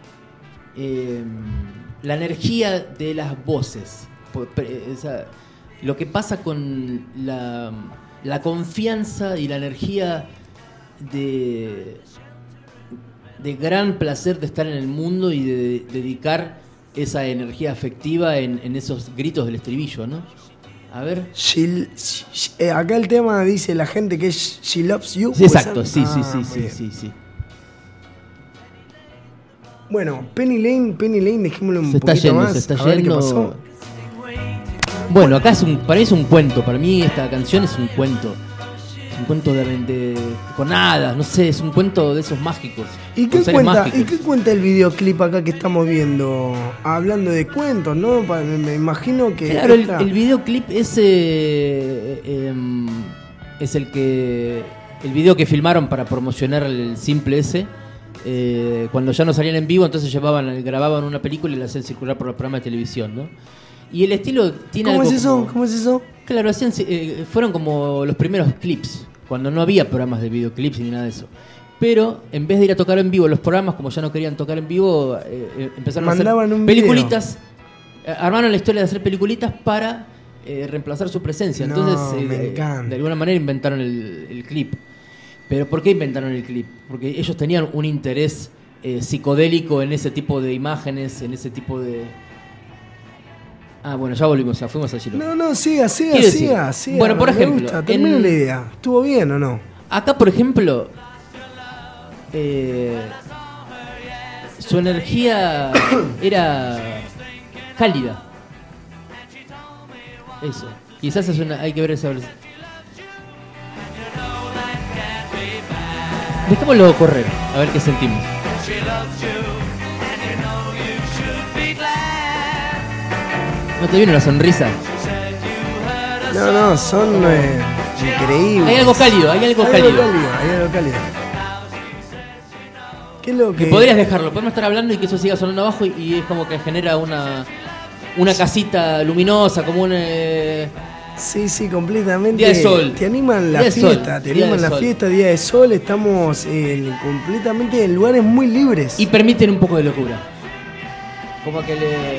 la energía de las voces. Lo que pasa con la confianza y la energía de gran placer de estar en el mundo y de dedicar esa energía afectiva en esos gritos del estribillo, ¿no? A ver. Acá el tema dice la gente que es She Loves You. Sí, exacto, sí. Bueno, Penny Lane, dejémoslo un Se está poquito yendo, más. se está a ver qué yendo. pasó. Bueno, acá para mí es un cuento. Para mí esta canción es un cuento. Es un cuento con hadas, no sé, es un cuento de esos mágicos. ¿Y qué cuenta el videoclip acá que estamos viendo? Hablando de cuentos, ¿no? Me imagino que... Claro, el videoclip es el video que filmaron para promocionar el simple ese. Cuando ya no salían en vivo, entonces grababan una película y la hacían circular por los programas de televisión, ¿no? Y el estilo tiene ¿Cómo algo es eso? como... ¿Cómo es eso? Claro, fueron como los primeros clips, cuando no había programas de videoclips ni nada de eso. Pero en vez de ir a tocar en vivo, los programas, como ya no querían tocar en vivo, empezaron Mandaban a hacer un peliculitas. Armaron la historia de hacer peliculitas para reemplazar su presencia. Entonces, de alguna manera inventaron el clip. ¿Pero por qué inventaron el clip? Porque ellos tenían un interés psicodélico en ese tipo de imágenes, en ese tipo de... Ah, bueno, ya volvimos, fuimos a decirlo. No, siga. Bueno, por ejemplo, me gusta, termina la idea. ¿Estuvo bien o no? Acá, por ejemplo, su energía era cálida. Eso. Quizás hay que ver esa versión. Dejémoslo correr, a ver qué sentimos. ¿No te viene una sonrisa? No, son increíbles. Hay algo cálido, hay algo cálido. ¿Qué es lo que...? Podrías dejarlo, podemos estar hablando y que eso siga sonando abajo y es como que genera una casita luminosa, como un... Sí, completamente. Día de sol. Te animan la fiesta, Día de Sol, estamos completamente en lugares muy libres. Y permiten un poco de locura. Como que le...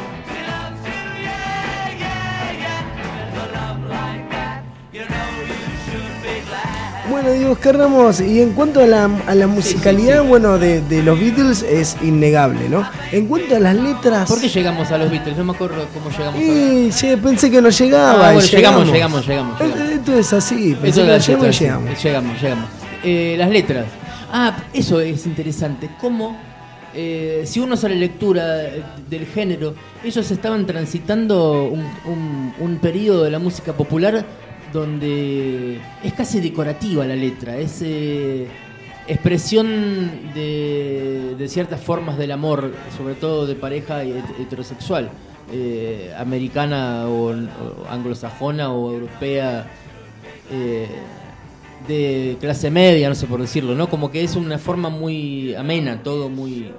Bueno, digo, Oscar Ramos, y en cuanto a la musicalidad, bueno, de los Beatles es innegable, ¿no? En cuanto a las letras... ¿Por qué llegamos a los Beatles? No me acuerdo cómo llegamos pensé que no llegaba. Bueno, llegamos. Esto es así, pensé que no llegamos. Llegamos. Las letras. Eso es interesante. Cómo, si uno hace la lectura del género, ellos estaban transitando un periodo de la música popular donde es casi decorativa la letra, es expresión de ciertas formas del amor, sobre todo de pareja heterosexual, americana o anglosajona o europea, de clase media, no sé por decirlo, ¿no? Como que es una forma muy amena, todo muy...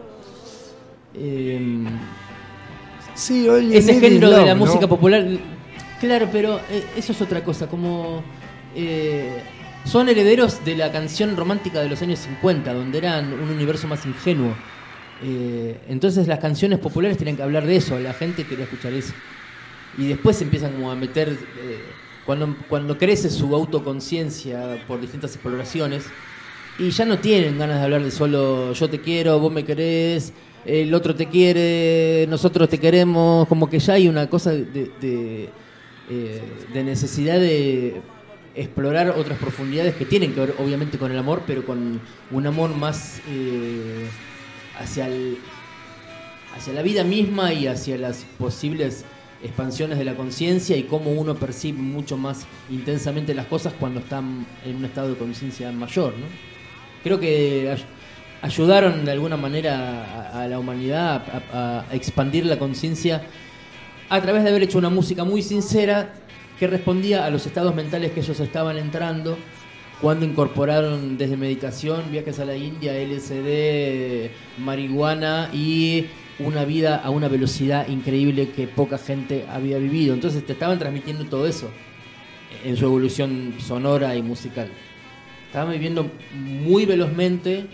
sí, oye, ese género love, de la ¿no? música popular... Claro, pero eso es otra cosa, como son herederos de la canción romántica de los años 50, donde eran un universo más ingenuo. Entonces las canciones populares tienen que hablar de eso, la gente quería escuchar eso. Y después empiezan como a meter, cuando crece su autoconciencia por distintas exploraciones, y ya no tienen ganas de hablar de solo yo te quiero, vos me querés, el otro te quiere, nosotros te queremos, como que ya hay una cosa de necesidad de explorar otras profundidades que tienen que ver obviamente con el amor, pero con un amor más hacia la vida misma y hacia las posibles expansiones de la conciencia y cómo uno percibe mucho más intensamente las cosas cuando está en un estado de conciencia mayor, ¿no? Creo que ayudaron de alguna manera a la humanidad a expandir la conciencia a través de haber hecho una música muy sincera que respondía a los estados mentales que ellos estaban entrando cuando incorporaron desde medicación, viajes a la India, LSD, marihuana y una vida a una velocidad increíble que poca gente había vivido. Entonces te estaban transmitiendo todo eso en su evolución sonora y musical. Estaban viviendo muy velozmente,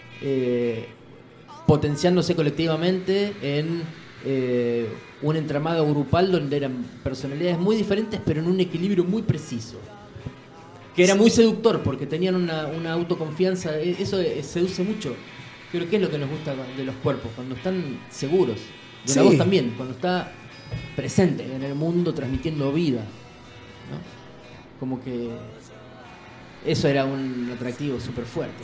potenciándose colectivamente en un entramado grupal donde eran personalidades muy diferentes pero en un equilibrio muy preciso, que era muy seductor porque tenían una autoconfianza. Eso seduce mucho. Creo que es lo que nos gusta de los cuerpos, cuando están seguros, de la voz también, cuando está presente en el mundo transmitiendo vida, ¿no? Como que eso era un atractivo súper fuerte.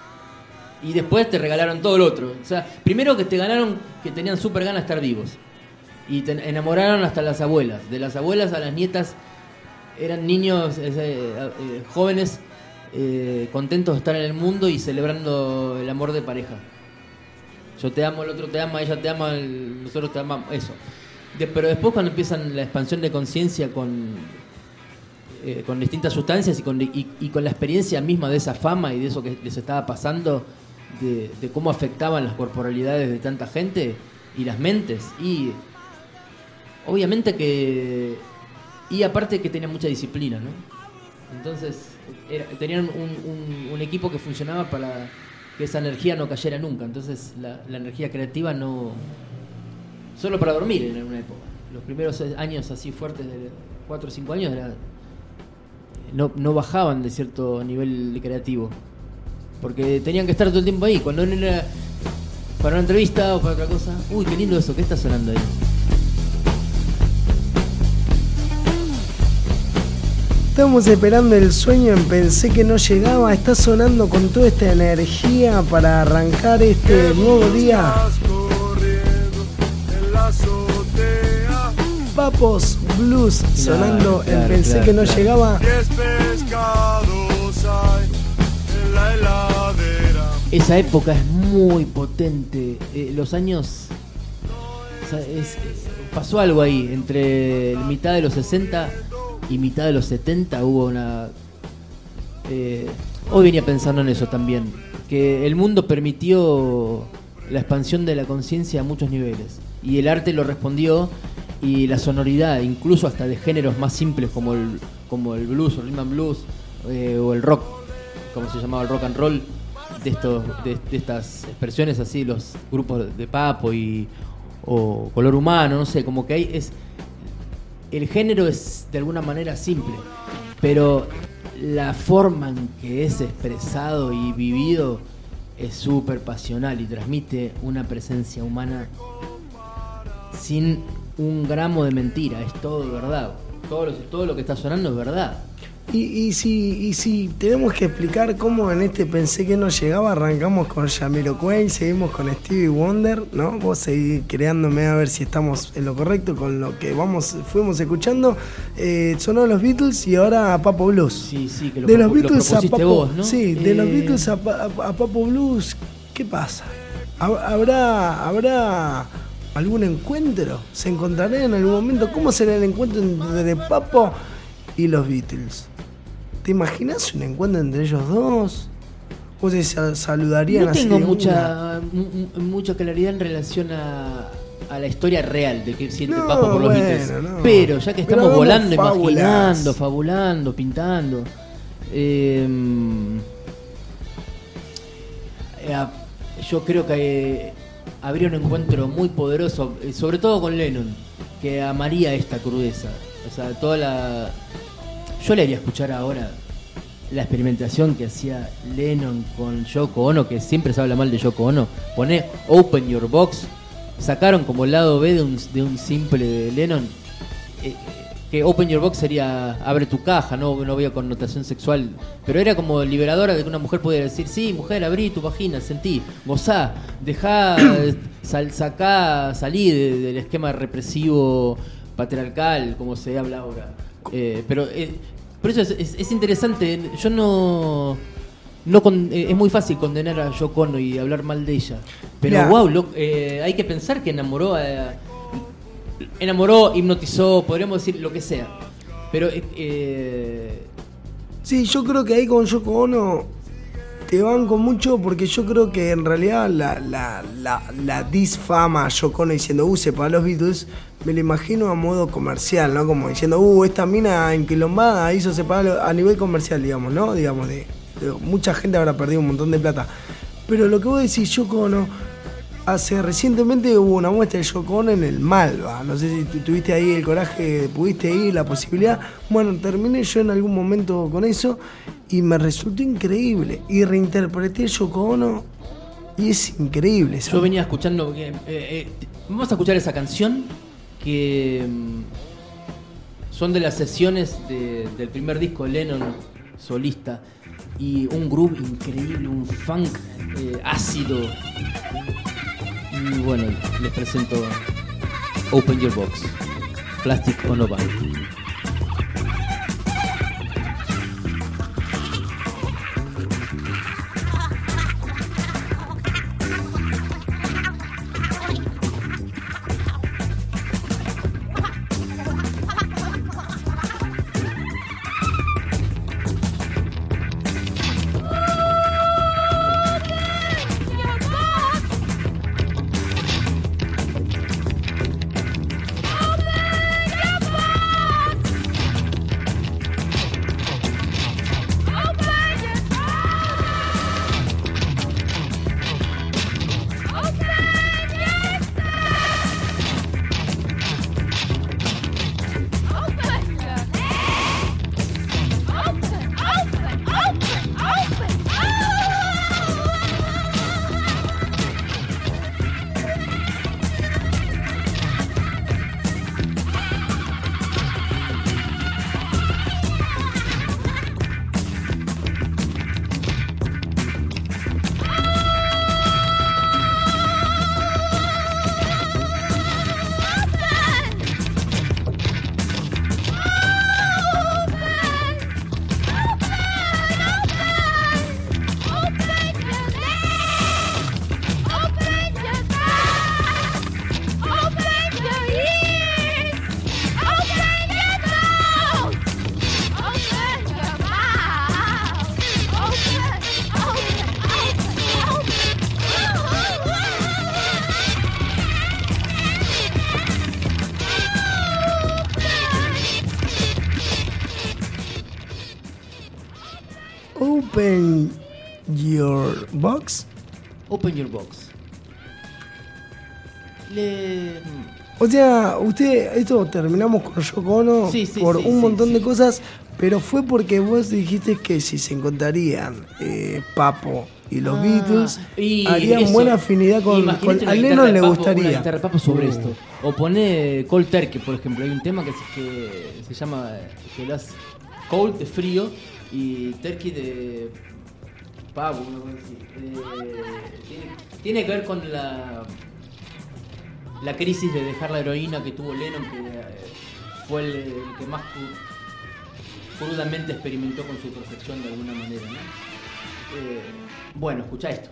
Y después te regalaron todo lo otro. O sea, primero que te ganaron que tenían súper ganas de estar vivos. Y te enamoraron hasta las abuelas. De las abuelas a las nietas eran niños jóvenes contentos de estar en el mundo y celebrando el amor de pareja. Yo te amo, el otro te ama, ella te ama, nosotros te amamos. Eso. Pero después cuando empiezan la expansión de conciencia con distintas sustancias y con la experiencia misma de esa fama y de eso que les estaba pasando, de cómo afectaban las corporalidades de tanta gente y las mentes, y obviamente que, y aparte que tenían mucha disciplina, ¿no? Entonces tenían un equipo que funcionaba para que esa energía no cayera nunca. Entonces la energía creativa no, solo para dormir en una época. Los primeros años así fuertes, de 4 o 5 años, no bajaban de cierto nivel creativo, porque tenían que estar todo el tiempo ahí. Cuando no era para una entrevista o para otra cosa, uy, qué lindo eso, ¿qué está sonando ahí? Estamos esperando el sueño en Pensé que no llegaba. Está sonando con toda esta energía para arrancar este nuevo día. Papos Blues sonando en Pensé que no llegaba. Esa época es muy potente. Los años... O sea, pasó algo ahí. Entre mitad de los 60 y mitad de los 70 hubo una... hoy venía pensando en eso también. Que el mundo permitió la expansión de la conciencia a muchos niveles. Y el arte lo respondió, y la sonoridad, incluso hasta de géneros más simples como el blues o el rhythm and blues, o el rock, como se llamaba el rock and roll, de estas expresiones así, los grupos de Papo o Color Humano, no sé, como que hay el género es de alguna manera simple, pero la forma en que es expresado y vivido es súper pasional y transmite una presencia humana sin un gramo de mentira. Es todo verdad. Todo lo que está sonando es verdad. Y si tenemos que explicar cómo en este Pensé que no llegaba, arrancamos con Jamiroquai, seguimos con Stevie Wonder, ¿no? Vos seguís creándome a ver si estamos en lo correcto con lo que fuimos escuchando. Sonó los Beatles y ahora a Papo Blues. Sí, que de los Beatles a Papo, vos, ¿no? Sí, de los Beatles a Papo Blues, ¿qué pasa? ¿Habrá algún encuentro? ¿Se encontrarán en algún momento? ¿Cómo será el encuentro entre Papo y los Beatles? ¿Te imaginas un encuentro entre ellos dos? ¿O se saludarían así? No tengo mucha claridad en relación a la historia real de que siente Papo por los Beatles. No. Pero ya que estamos volando, imaginando, fabulando, pintando. Yo creo que habría un encuentro muy poderoso, sobre todo con Lennon, que amaría esta crudeza. O sea, yo le haría escuchar ahora la experimentación que hacía Lennon con Yoko Ono, que siempre se habla mal de Yoko Ono. Poné Open Your Box, sacaron como el lado B de un simple de Lennon, que Open Your Box sería abre tu caja, no había connotación sexual, pero era como liberadora de que una mujer pudiera decir, sí, mujer, abrí tu vagina, sentí, gozá, dejá, salí del esquema represivo patriarcal, como se habla ahora. Pero por eso es interesante. Yo no es muy fácil condenar a Yoko Ono y hablar mal de ella. Pero Mirá. wow, hay que pensar que enamoró, hipnotizó, podríamos decir lo que sea. Pero Sí, yo creo que ahí con Yoko Ono te banco mucho porque yo creo que en realidad la disfama a Yoko Ono diciendo se para los Beatles, me lo imagino a modo comercial, ¿no? Como diciendo, esta mina enquilombada hizo separar a nivel comercial, digamos, ¿no? Digamos, de mucha gente habrá perdido un montón de plata. Pero lo que vos decís, Yoko Ono, recientemente hubo una muestra de Yoko Ono en el Malva. No sé si tuviste ahí el coraje, pudiste ir, la posibilidad. Bueno, terminé yo en algún momento con eso y me resultó increíble. Y reinterpreté Yoko Ono y es increíble. ¿Sabes? yo venía escuchando. Vamos a escuchar esa canción que son de las sesiones del primer disco de Lennon solista. Y un groove increíble, un funk ácido. Y bueno, les presento Open Your Box, Plastic Ono Band. Open Your Box. Open Your Box. O sea, esto terminamos con Yoko Ono Sí, sí, por sí, un sí, montón de sí. cosas, pero fue porque vos dijiste que si se encontrarían Papo y los Beatles, y harían eso, buena afinidad con imagínate una a guitarra Lennon de le Papo, gustaría. Una guitarra de Papo sobre esto. O pone Cold Turkey, por ejemplo. Hay un tema que se llama que lo hace Cold de frío y Turkey de pavo, una cosa así. Tiene que ver con la crisis de dejar la heroína que tuvo Lennon, que fue el que más crudamente experimentó con su perfección de alguna manera, ¿no? Bueno, escuchá esto.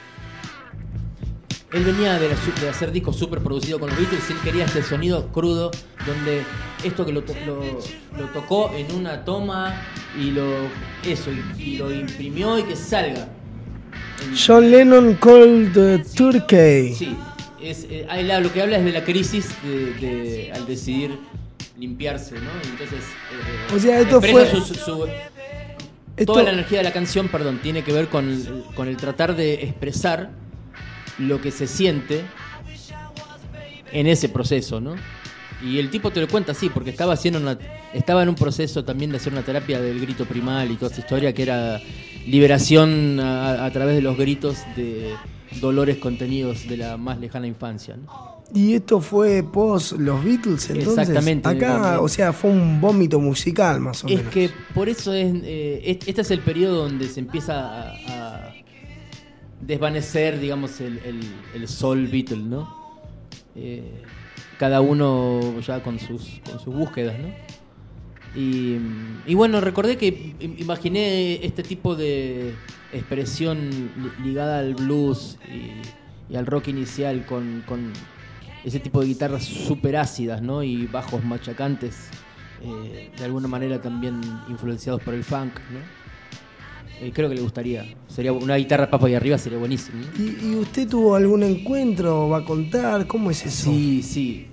Él venía de hacer discos súper producidos con los Beatles y él quería este sonido crudo, donde esto que lo tocó en una toma y lo imprimió y que salga. John Lennon Cold Turkey. Sí, lo que habla es de la crisis al decidir limpiarse, ¿no? Y entonces O sea, esto expresa fue- toda la energía de la canción, tiene que ver con el tratar de expresar lo que se siente en ese proceso, ¿no? Y el tipo te lo cuenta así, porque estaba en un proceso también de hacer una terapia del grito primal y toda esa historia que era liberación a través de los gritos de dolores contenidos de la más lejana infancia, ¿no? Y esto fue post los Beatles, entonces. Exactamente. Acá, o sea, fue un vómito musical, más o Es menos. que por eso este es el periodo donde se empieza a desvanecer, digamos, el soul Beatle, ¿no? cada uno ya con sus búsquedas, ¿no? Y bueno, recordé que imaginé este tipo de expresión ligada al blues y al rock inicial con ese tipo de guitarras súper ácidas, ¿no? Y bajos machacantes, de alguna manera también influenciados por el funk, ¿no? Creo que le gustaría. Sería una guitarra papa ahí arriba, sería buenísimo, ¿no? ¿Y usted tuvo algún encuentro? ¿Va a contar? ¿Cómo es eso? Sí.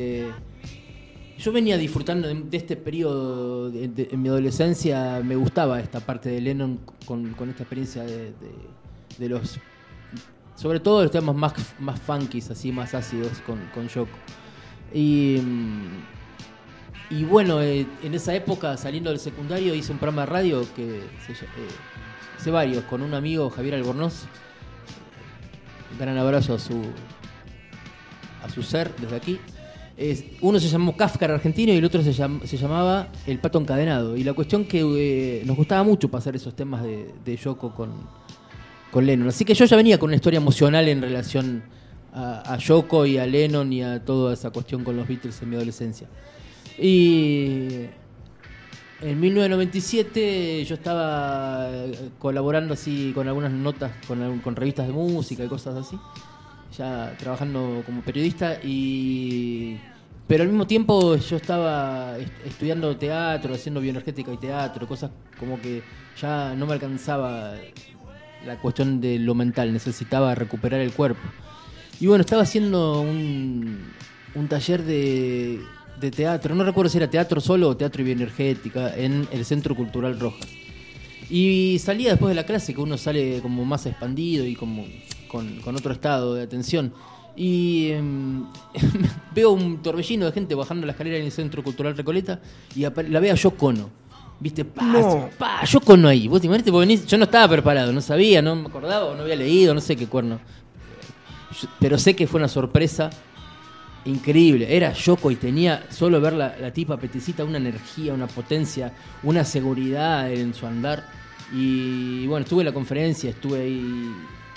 Yo venía disfrutando de este periodo en mi adolescencia. Me gustaba esta parte de Lennon con esta experiencia de los... Sobre todo los temas más funkis, así, más ácidos con Yoko. Y bueno, en esa época, saliendo del secundario, hice un programa de radio que hice varios, con un amigo, Javier Albornoz. Gran abrazo a su ser desde aquí. Uno se llamó Kafka argentino y el otro se llamaba El Pato Encadenado. Y la cuestión que nos gustaba mucho pasar esos temas de Yoko con Lennon. Así que yo ya venía con una historia emocional en relación a Yoko y a Lennon y a toda esa cuestión con los Beatles en mi adolescencia. Y en 1997 yo estaba colaborando así con algunas notas con revistas de música y cosas así, ya trabajando como periodista, pero al mismo tiempo yo estaba estudiando teatro, haciendo bioenergética y teatro, cosas como que ya no me alcanzaba la cuestión de lo mental, necesitaba recuperar el cuerpo. Y bueno, estaba haciendo un taller de teatro, no recuerdo si era teatro solo o teatro y bioenergética, en el Centro Cultural Rojas. Y salía después de la clase, que uno sale como más expandido y como con otro estado de atención. Y veo un torbellino de gente bajando la escalera en el Centro Cultural Recoleta y la veo a Yoko Ono. ¿Viste? Yoko Ono ahí. Vos te imaginás, vos venís, yo no estaba preparado, no sabía, no me acordaba, no había leído, no sé qué cuerno. Pero sé que fue una sorpresa increíble. Era Yoko y tenía, solo ver la tipa peticita, una energía, una potencia, una seguridad en su andar. Y bueno, estuve en la conferencia, estuve ahí.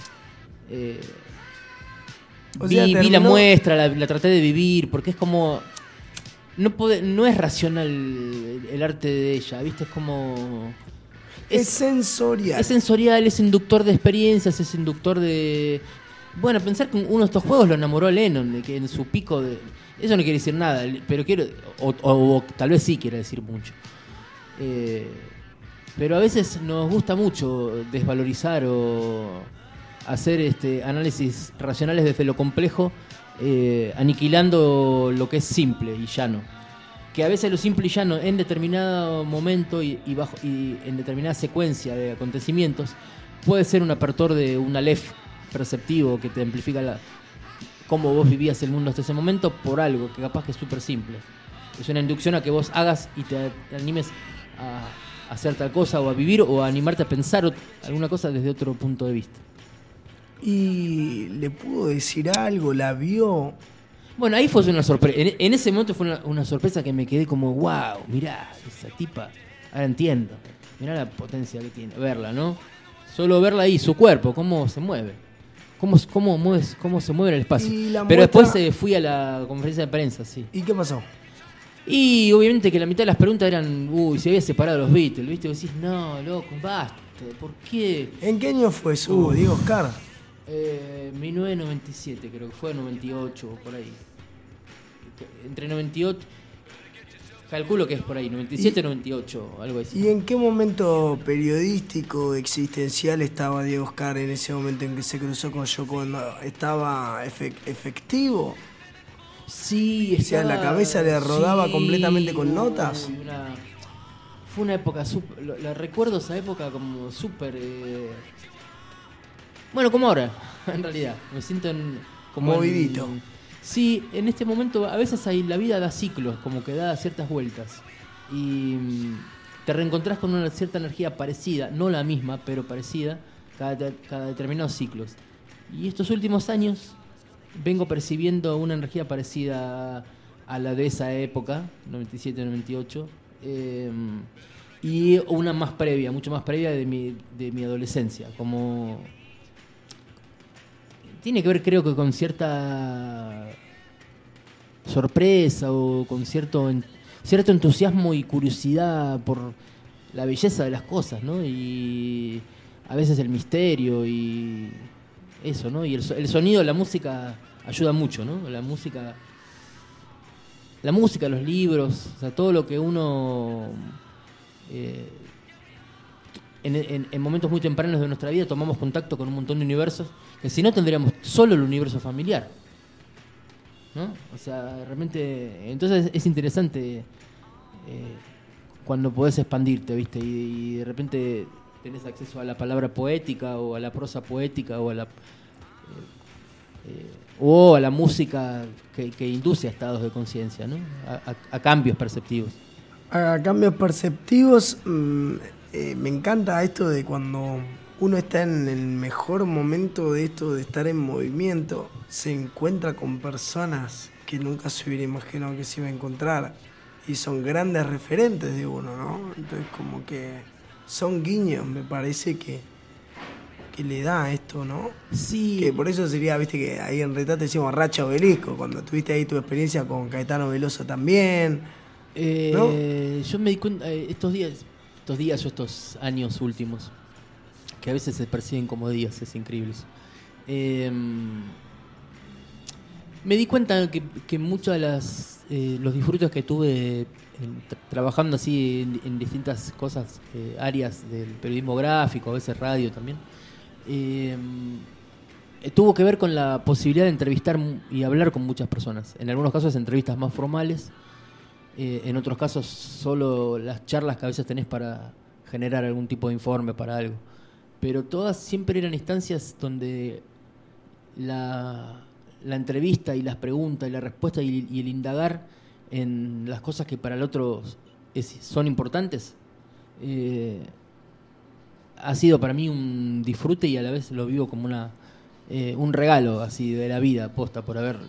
Vi la muestra, la traté de vivir, porque es como... No es racional el arte de ella, ¿viste? Es como... Es sensorial. Es sensorial, es inductor de experiencias, es inductor de... Bueno, pensar que uno de estos juegos lo enamoró a Lennon, de que en su pico de... Eso no quiere decir nada, pero o tal vez sí quiere decir mucho. Pero a veces nos gusta mucho desvalorizar o hacer análisis racionales desde lo complejo, aniquilando lo que es simple y llano. Que a veces lo simple y llano en determinado momento y en determinada secuencia de acontecimientos puede ser un apertor de un aleph perceptivo que te amplifica cómo vos vivías el mundo hasta ese momento por algo que capaz que es súper simple. Es una inducción a que vos hagas y te animes a hacer tal cosa o a vivir o a animarte a pensar alguna cosa desde otro punto de vista. ¿Y le pudo decir algo? ¿La vio? Bueno, ahí fue una sorpresa. En ese momento fue una sorpresa que me quedé como, wow, mirá, esa tipa, ahora entiendo. Mirá la potencia que tiene, verla, ¿no? Solo verla ahí, su cuerpo, cómo se mueve. Cómo se mueve en el espacio. Pero después fui a la conferencia de prensa, sí. ¿Y qué pasó? Y obviamente que la mitad de las preguntas eran, se había separado los Beatles, ¿viste? Y decís, no, loco, basta, ¿por qué? ¿En qué año fue eso, Diego Oscar? 1997, creo que fue 98, por ahí. Entre 98, calculo que es por ahí, 97, 98, algo así. ¿Y en qué momento periodístico, existencial estaba Diego Oscar en ese momento en que se cruzó con Yoko Ono? ¿Estaba efectivo? Sí, o sea, la cabeza le rodaba completamente con notas. Fue una época la recuerdo esa época como súper bueno, como ahora, en realidad. Me siento como movidito. Sí, en este momento a veces la vida da ciclos, como que da ciertas vueltas. Y te reencontrás con una cierta energía parecida, no la misma, pero parecida, cada determinados ciclos. Y estos últimos años vengo percibiendo una energía parecida a la de esa época, 97, 98, y una más previa, mucho más previa de mi adolescencia, como... Tiene que ver, creo que con cierta sorpresa o con cierto entusiasmo y curiosidad por la belleza de las cosas, ¿no? Y a veces el misterio y eso, ¿no? Y el sonido, la música ayuda mucho, ¿no? La música, los libros, o sea, todo lo que uno en momentos muy tempranos de nuestra vida tomamos contacto con un montón de universos que si no tendríamos solo el universo familiar, ¿no? O sea, realmente, entonces es interesante cuando podés expandirte, ¿viste? Y de repente tenés acceso a la palabra poética o a la prosa poética o a la música que induce a estados de conciencia, ¿no? A cambios perceptivos. A cambios perceptivos, me encanta esto de cuando uno está en el mejor momento de esto de estar en movimiento, se encuentra con personas que nunca se hubiera imaginado que se iba a encontrar y son grandes referentes de uno, ¿no? Entonces como que son guiños, me parece que le da esto, ¿no? Sí. Que por eso sería, viste, que ahí en Retate decimos Racha Obelisco, cuando tuviste ahí tu experiencia con Caetano Veloso también, ¿no? Yo me di cuenta estos días o estos años últimos, que a veces se perciben como días, es increíble eso. Me di cuenta que muchos de los disfrutes que tuve trabajando así en distintas cosas, áreas del periodismo gráfico, a veces radio también, tuvo que ver con la posibilidad de entrevistar y hablar con muchas personas. En algunos casos entrevistas más formales, en otros casos solo las charlas que a veces tenés para generar algún tipo de informe para algo. Pero todas siempre eran instancias donde la entrevista y las preguntas y la respuesta y el indagar en las cosas que para el otro son importantes, ha sido para mí un disfrute y a la vez lo vivo como un regalo así de la vida, posta, por haber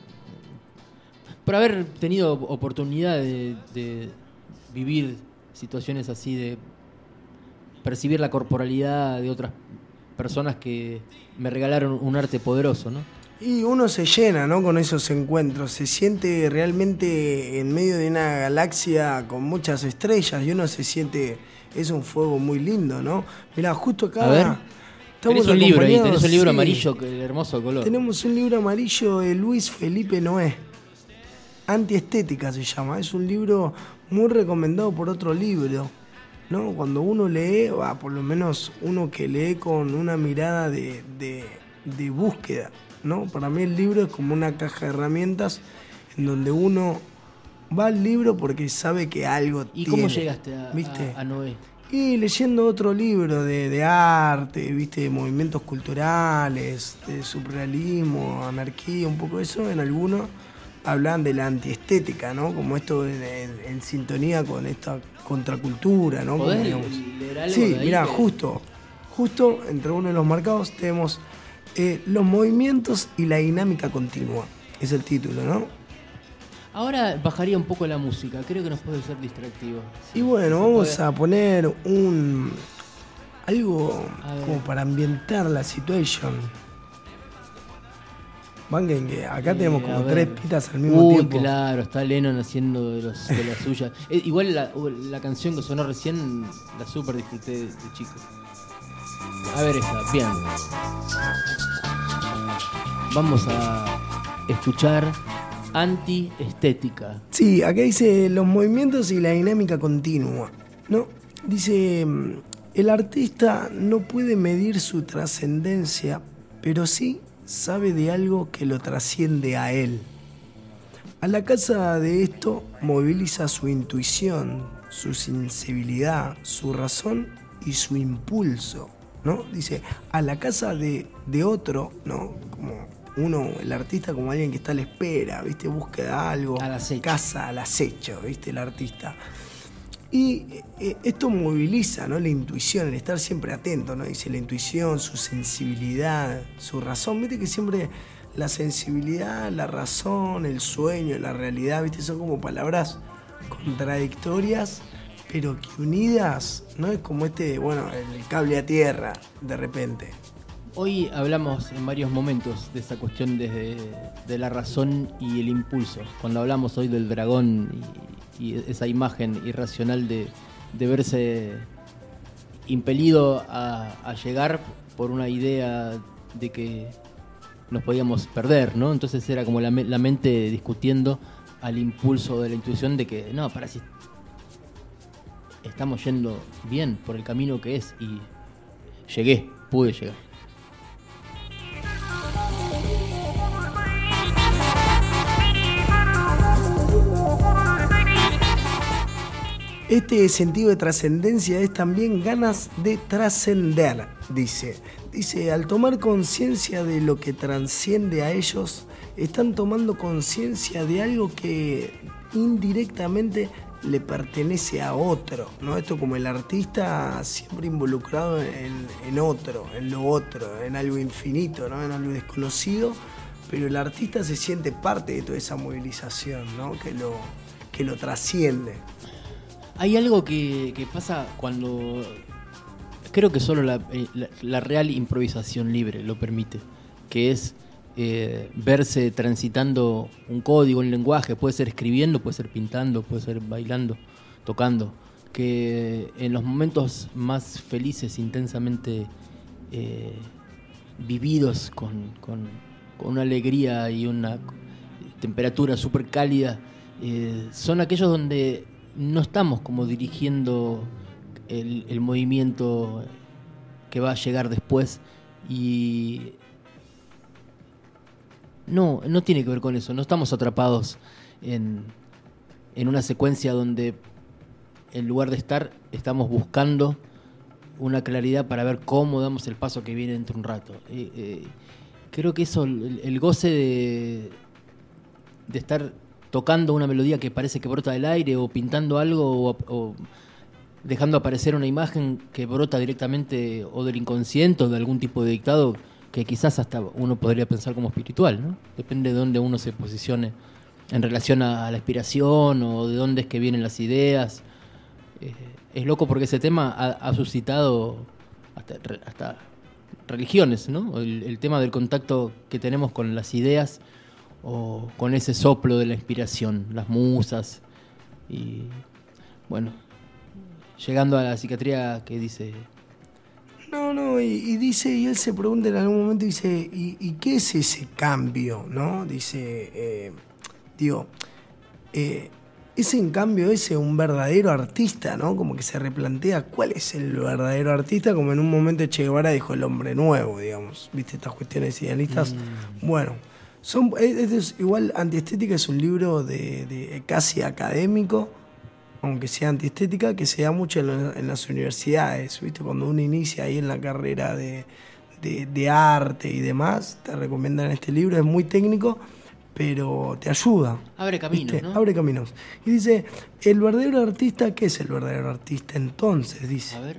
tenido oportunidad de vivir situaciones así, de percibir la corporalidad de otras personas que me regalaron un arte poderoso, ¿no? Y uno se llena, ¿no? Con esos encuentros, se siente realmente en medio de una galaxia con muchas estrellas y uno se siente, es un fuego muy lindo, ¿no? Mirá, justo acá... A ver, tenés un libro ahí, tenés un libro sí, amarillo, hermoso color. Tenemos un libro amarillo de Luis Felipe Noé, Antiestética se llama, es un libro muy recomendado por otro libro, ¿no? Cuando uno lee, por lo menos uno que lee con una mirada de búsqueda, ¿no? Para mí el libro es como una caja de herramientas en donde uno va al libro porque sabe que algo ¿Y tiene. cómo llegaste ¿Viste? a Noé? Y leyendo otro libro de arte, ¿viste? De movimientos culturales, de surrealismo, anarquía, un poco eso, en algunos hablan de la antiestética, ¿no? Como esto en sintonía con esta contracultura, ¿no? ¿Podés Como, leer algo sí, de ahí? mirá, justo entre uno de los marcados tenemos los movimientos y la dinámica continua. Es el título, ¿no? Ahora bajaría un poco la música, creo que nos puede ser distractivo. Y bueno, vamos puede. a poner algo A ver. como para ambientar la situación. Banquen que acá tenemos A como ver. 3 pitas al mismo tiempo. Claro, está Lennon haciendo de la suya. Igual la canción que sonó recién la super disfruté de chico. A ver esta, bien. Vamos a escuchar Antiestética. Sí, acá dice los movimientos y la dinámica continua, ¿no? Dice, el artista no puede medir su trascendencia, pero sí sabe de algo que lo trasciende a él. A la casa de esto moviliza su intuición, su sensibilidad, su razón y su impulso, ¿no? Dice, a la casa de otro, ¿no? Como uno, el artista, como alguien que está a la espera, ¿viste? Búsqueda algo, Al acecho. casa al acecho, ¿viste? El artista. Y esto moviliza, ¿no? La intuición, el estar siempre atento, ¿no? Dice la intuición, su sensibilidad, su razón. Viste que siempre la sensibilidad, la razón, el sueño, la realidad, ¿viste? Son como palabras contradictorias, pero que unidas, ¿no? Es como el cable a tierra, de repente. Hoy hablamos en varios momentos de esa cuestión de la razón y el impulso. Cuando hablamos hoy del dragón y esa imagen irracional de verse impelido a llegar por una idea de que nos podíamos perder, ¿no? Entonces era como la mente discutiendo al impulso de la intuición de que, no, para si estamos yendo bien por el camino que es, y pude llegar. Este sentido de trascendencia es también ganas de trascender, dice. Dice, al tomar conciencia de lo que trasciende a ellos, están tomando conciencia de algo que indirectamente le pertenece a otro, ¿no? Esto como el artista siempre involucrado en otro, en lo otro, en algo infinito, ¿no? En algo desconocido, pero el artista se siente parte de toda esa movilización, ¿no? Que lo trasciende. Hay algo que pasa cuando... Creo que solo la real improvisación libre lo permite, que es verse transitando un código, un lenguaje, puede ser escribiendo, puede ser pintando, puede ser bailando, tocando, que en los momentos más felices, intensamente vividos con una alegría y una temperatura súper cálida, son aquellos donde no estamos como dirigiendo el movimiento que va a llegar después, y no tiene que ver con eso. No estamos atrapados en una secuencia donde en lugar de estamos buscando una claridad para ver cómo damos el paso que viene dentro de un rato. Creo que eso, el goce de estar tocando una melodía que parece que brota del aire, o pintando algo, o dejando aparecer una imagen que brota directamente o del inconsciente o de algún tipo de dictado que quizás hasta uno podría pensar como espiritual, ¿no? Depende de dónde uno se posicione en relación a la inspiración, o de dónde es que vienen las ideas. Es loco porque ese tema ha suscitado hasta religiones, ¿no? El tema del contacto que tenemos con las ideas, o con ese soplo de la inspiración, las musas. Y bueno, llegando a la psiquiatría que dice... Y dice, y él se pregunta en algún momento, dice, ¿y qué es ese cambio, no? Dice, ¿es en cambio ese un verdadero artista, no? Como que se replantea cuál es el verdadero artista, como en un momento Che Guevara dijo el hombre nuevo, digamos, ¿viste? Estas cuestiones idealistas. Bueno, es igual, Antiestética es un libro de casi académico, aunque sea antiestética, que se da mucho en las universidades, ¿viste? Cuando uno inicia ahí en la carrera de arte y demás, te recomiendan este libro, es muy técnico, pero te ayuda. Abre caminos, ¿viste? ¿No? Abre caminos. Y dice, el verdadero artista, ¿qué es el verdadero artista entonces? Dice. A ver.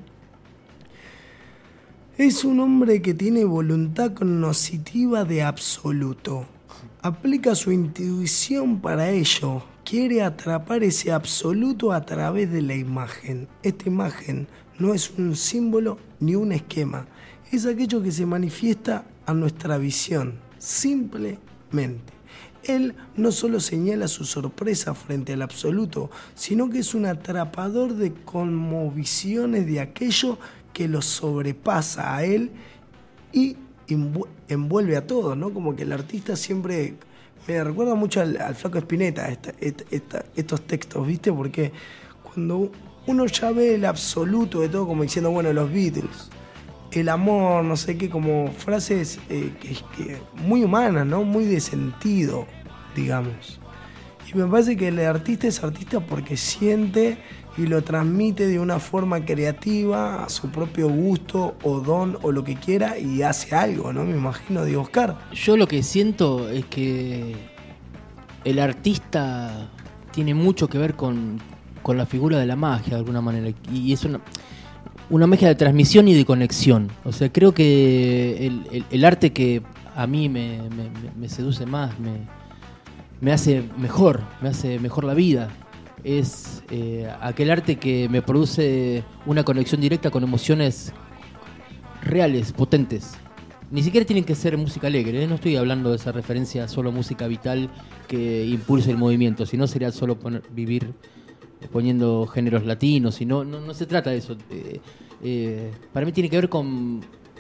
Es un hombre que tiene voluntad cognoscitiva de absoluto. Aplica su intuición para ello. Quiere atrapar ese absoluto a través de la imagen. Esta imagen no es un símbolo ni un esquema. Es aquello que se manifiesta a nuestra visión, simplemente. Él no solo señala su sorpresa frente al absoluto, sino que es un atrapador de conmovisiones de aquello que lo sobrepasa a él y envuelve a todos, ¿no? Como que el artista siempre... Me recuerda mucho al Flaco Spinetta estos textos, ¿viste? Porque cuando uno ya ve el absoluto de todo, como diciendo, bueno, los Beatles, el amor, no sé qué, como frases que muy humanas, ¿no? Muy de sentido, digamos. Y me parece que el artista es artista porque siente y lo transmite de una forma creativa, a su propio gusto o don o lo que quiera, y hace algo, ¿no? Me imagino, digo, Oscar. Yo lo que siento es que el artista tiene mucho que ver con la figura de la magia, de alguna manera, y es una magia de transmisión y de conexión. O sea, creo que el arte que a mí me seduce más, me hace mejor la vida, es aquel arte que me produce una conexión directa con emociones reales, potentes. Ni siquiera tienen que ser música alegre, ¿eh? No estoy hablando de esa referencia a solo música vital que impulse el movimiento, sino sería solo vivir poniendo géneros latinos, y no se trata de eso. Para mí tiene que ver con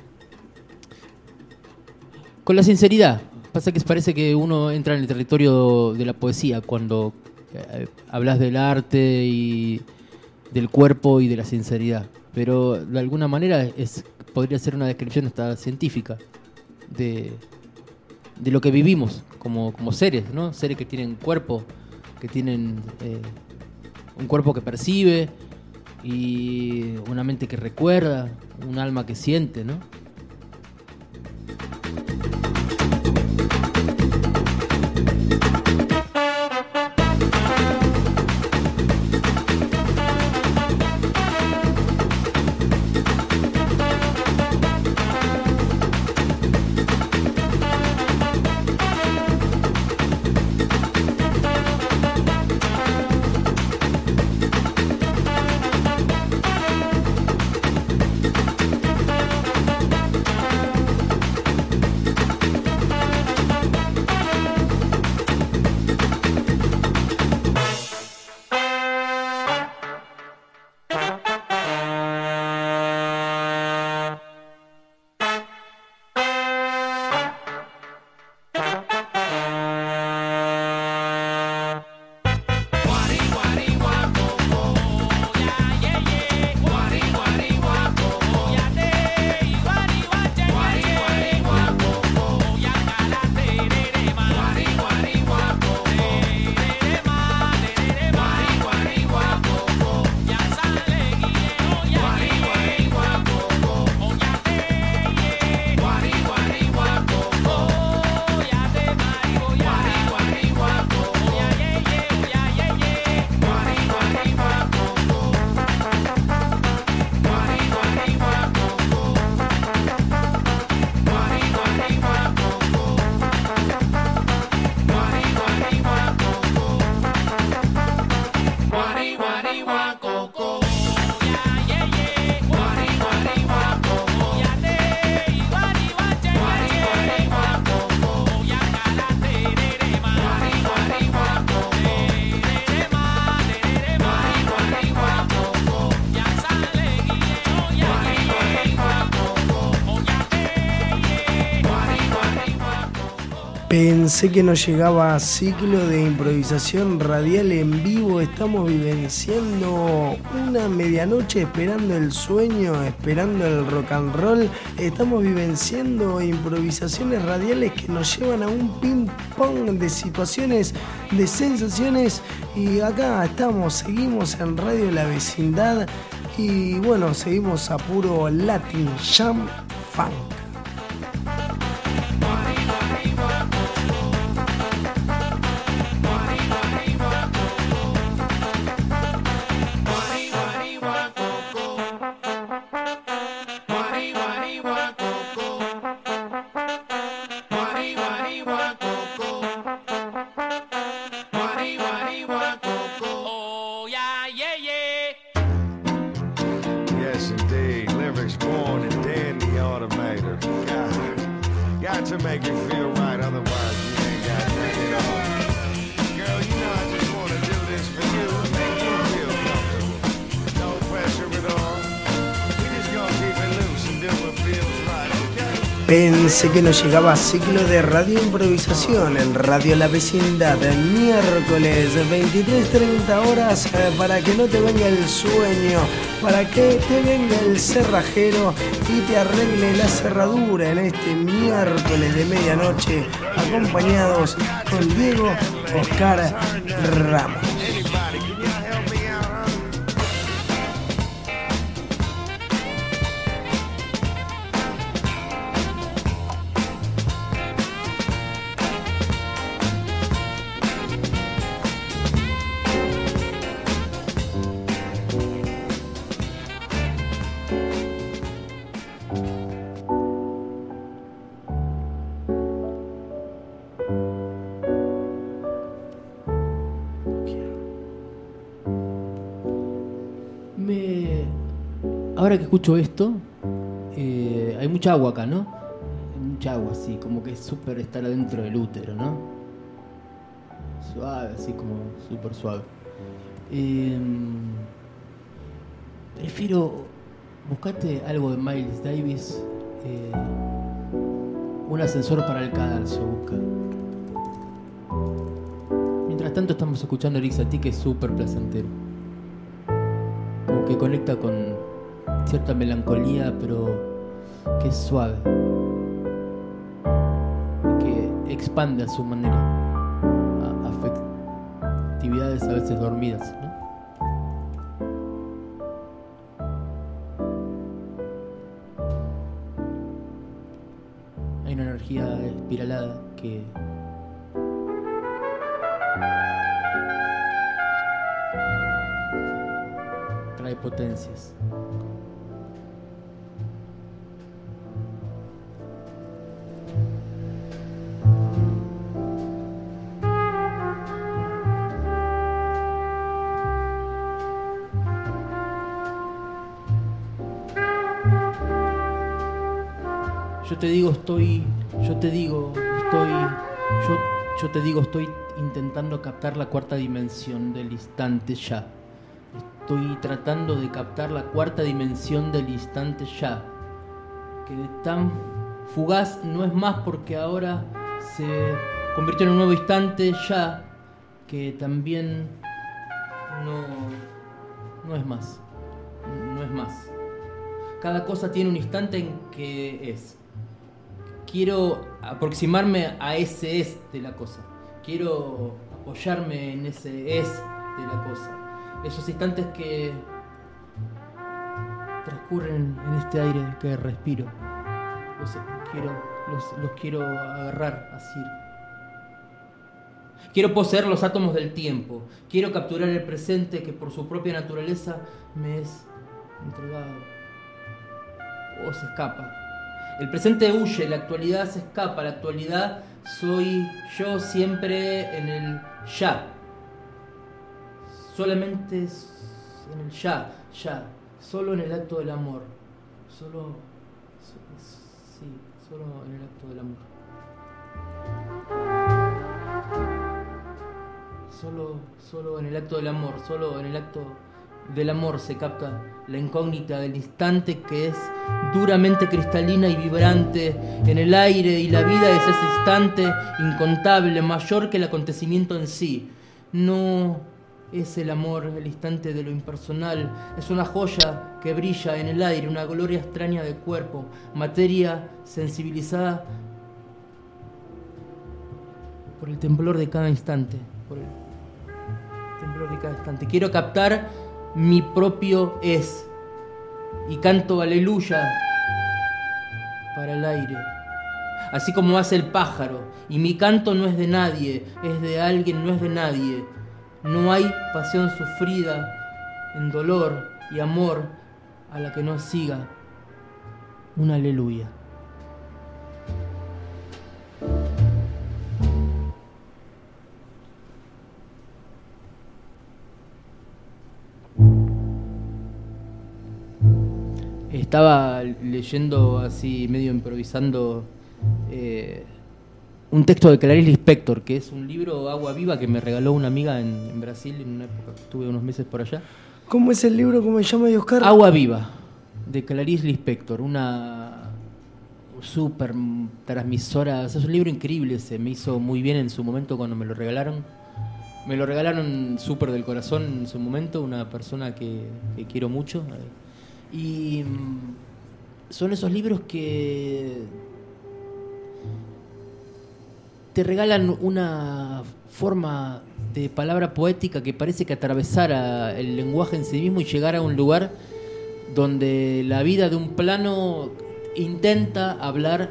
la sinceridad. Pasa que parece que uno entra en el territorio de la poesía cuando hablas del arte y del cuerpo y de la sinceridad. Pero de alguna manera podría ser una descripción hasta científica de lo que vivimos como seres, ¿no? Seres que tienen cuerpo, que tienen un cuerpo que percibe y una mente que recuerda, un alma que siente, ¿no? Pensé que no llegaba a ciclo de improvisación radial en vivo. Estamos vivenciando una medianoche esperando el sueño, esperando el rock and roll. Estamos vivenciando improvisaciones radiales que nos llevan a un ping pong de situaciones, de sensaciones. Y acá estamos, seguimos en Radio La Vecindad. Y bueno, seguimos a puro Latin Jam Funk. Pensé que no llegaba a ciclo de radio improvisación en Radio La Vecindad, el miércoles 23:30 horas, para que no te venga el sueño, para que te venga el cerrajero y te arregle la cerradura en este miércoles de medianoche, acompañados con Diego Oscar Ramos. Ahora que escucho esto, hay mucha agua acá, ¿no? mucha agua, así, como que es súper estar adentro del útero, ¿no? Suave, así como súper suave. Prefiero, buscate algo de Miles Davis, un ascensor para el cadalso, busca. Mientras tanto estamos escuchando Eric Satie, que es súper placentero. Como que conecta con cierta melancolía, pero que es suave. Que expande a su manera afectividades a veces dormidas, ¿no? Hay una energía espiralada que trae potencias. Yo te digo estoy intentando captar la cuarta dimensión del instante ya. Estoy tratando de captar la cuarta dimensión del instante ya. Que de tan fugaz no es más porque ahora se convirtió en un nuevo instante ya, que también no es más. No es más. Cada cosa tiene un instante en que es. Quiero aproximarme a ese es de la cosa. Quiero apoyarme en ese es de la cosa. Esos instantes que transcurren en este aire que respiro. Los quiero agarrar así. Quiero poseer los átomos del tiempo. Quiero capturar el presente que por su propia naturaleza me es entregado. O se escapa. El presente huye, la actualidad se escapa, la actualidad soy yo siempre en el ya. Solamente en el ya, solo en el acto del amor. Solo en el acto del amor. Solo en el acto del amor, solo en el acto del amor se capta la incógnita del instante que es duramente cristalina y vibrante en el aire, y la vida es ese instante incontable, mayor que el acontecimiento en sí. No es el amor el instante de lo impersonal, es una joya que brilla en el aire, una gloria extraña de cuerpo, materia sensibilizada por el temblor de cada instante, por el temblor de cada instante. Quiero captar mi propio es y canto aleluya para el aire, así como hace el pájaro, y mi canto no es de nadie, es de alguien, no es de nadie. No hay pasión sufrida en dolor y amor a la que no siga un aleluya. Estaba leyendo así, medio improvisando, un texto de Clarice Lispector, que es un libro Agua Viva que me regaló una amiga en Brasil en una época que estuve unos meses por allá. ¿Cómo es el libro? ¿Cómo se llama, Oscar? Agua Viva, de Clarice Lispector, una súper transmisora. O sea, es un libro increíble, se me hizo muy bien en su momento cuando me lo regalaron. Me lo regalaron súper del corazón en su momento, una persona que quiero mucho. Y son esos libros que te regalan una forma de palabra poética que parece que atravesara el lenguaje en sí mismo y llegara a un lugar donde la vida de un plano intenta hablar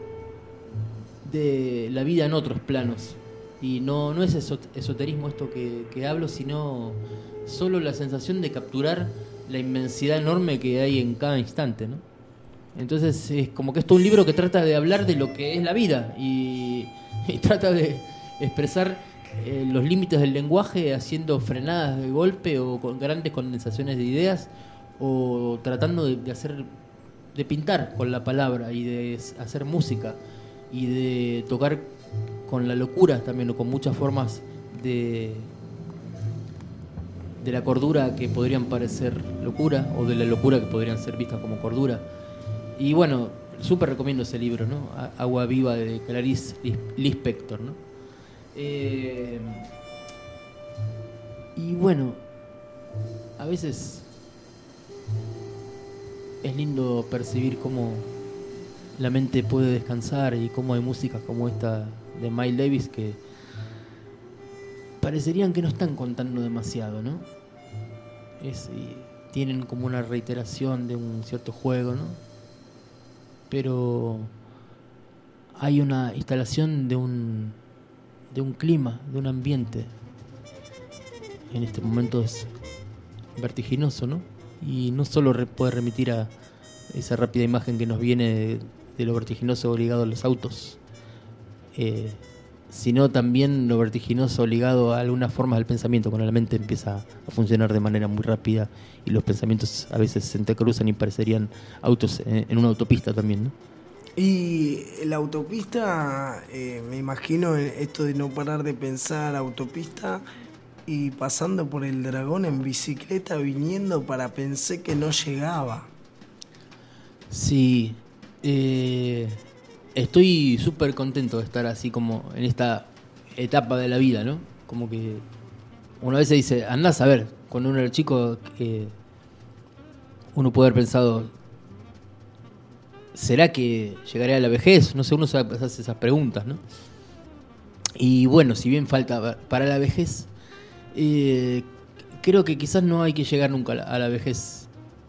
de la vida en otros planos. Y no es esoterismo esto que hablo, sino solo la sensación de capturar la inmensidad enorme que hay en cada instante, ¿no? Entonces es como que esto es un libro que trata de hablar de lo que es la vida y trata de expresar los límites del lenguaje haciendo frenadas de golpe o con grandes condensaciones de ideas, o tratando de pintar con la palabra y de hacer música. y de tocar con la locura también, o con muchas formas de la cordura que podrían parecer locura, o de la locura que podrían ser vistas como cordura. Y bueno, súper recomiendo ese libro, ¿no? Agua Viva, de Clarice Lispector, ¿no? Y bueno, a veces es lindo percibir cómo la mente puede descansar, y cómo hay músicas como esta de Miles Davis que parecerían que no están contando demasiado, ¿no? Tienen como una reiteración de un cierto juego, ¿no? Pero hay una instalación de un clima, de un ambiente. En este momento es vertiginoso, ¿no? Y no solo puede remitir a esa rápida imagen que nos viene de lo vertiginoso ligado a los autos, sino también lo vertiginoso ligado a algunas formas del pensamiento, cuando la mente empieza a funcionar de manera muy rápida y los pensamientos a veces se entrecruzan y parecerían autos en una autopista también, ¿no? Y la autopista, me imagino esto de no parar de pensar, autopista, y pasando por el Dragón en bicicleta, viniendo para pensé que no llegaba. Sí, estoy súper contento de estar así como en esta etapa de la vida, ¿no? Como que una vez se dice, andás a ver, cuando uno era chico, uno puede haber pensado, ¿será que llegaré a la vejez? No sé, uno se hace esas preguntas, ¿no? Y bueno, si bien falta para la vejez, creo que quizás no hay que llegar nunca a la vejez.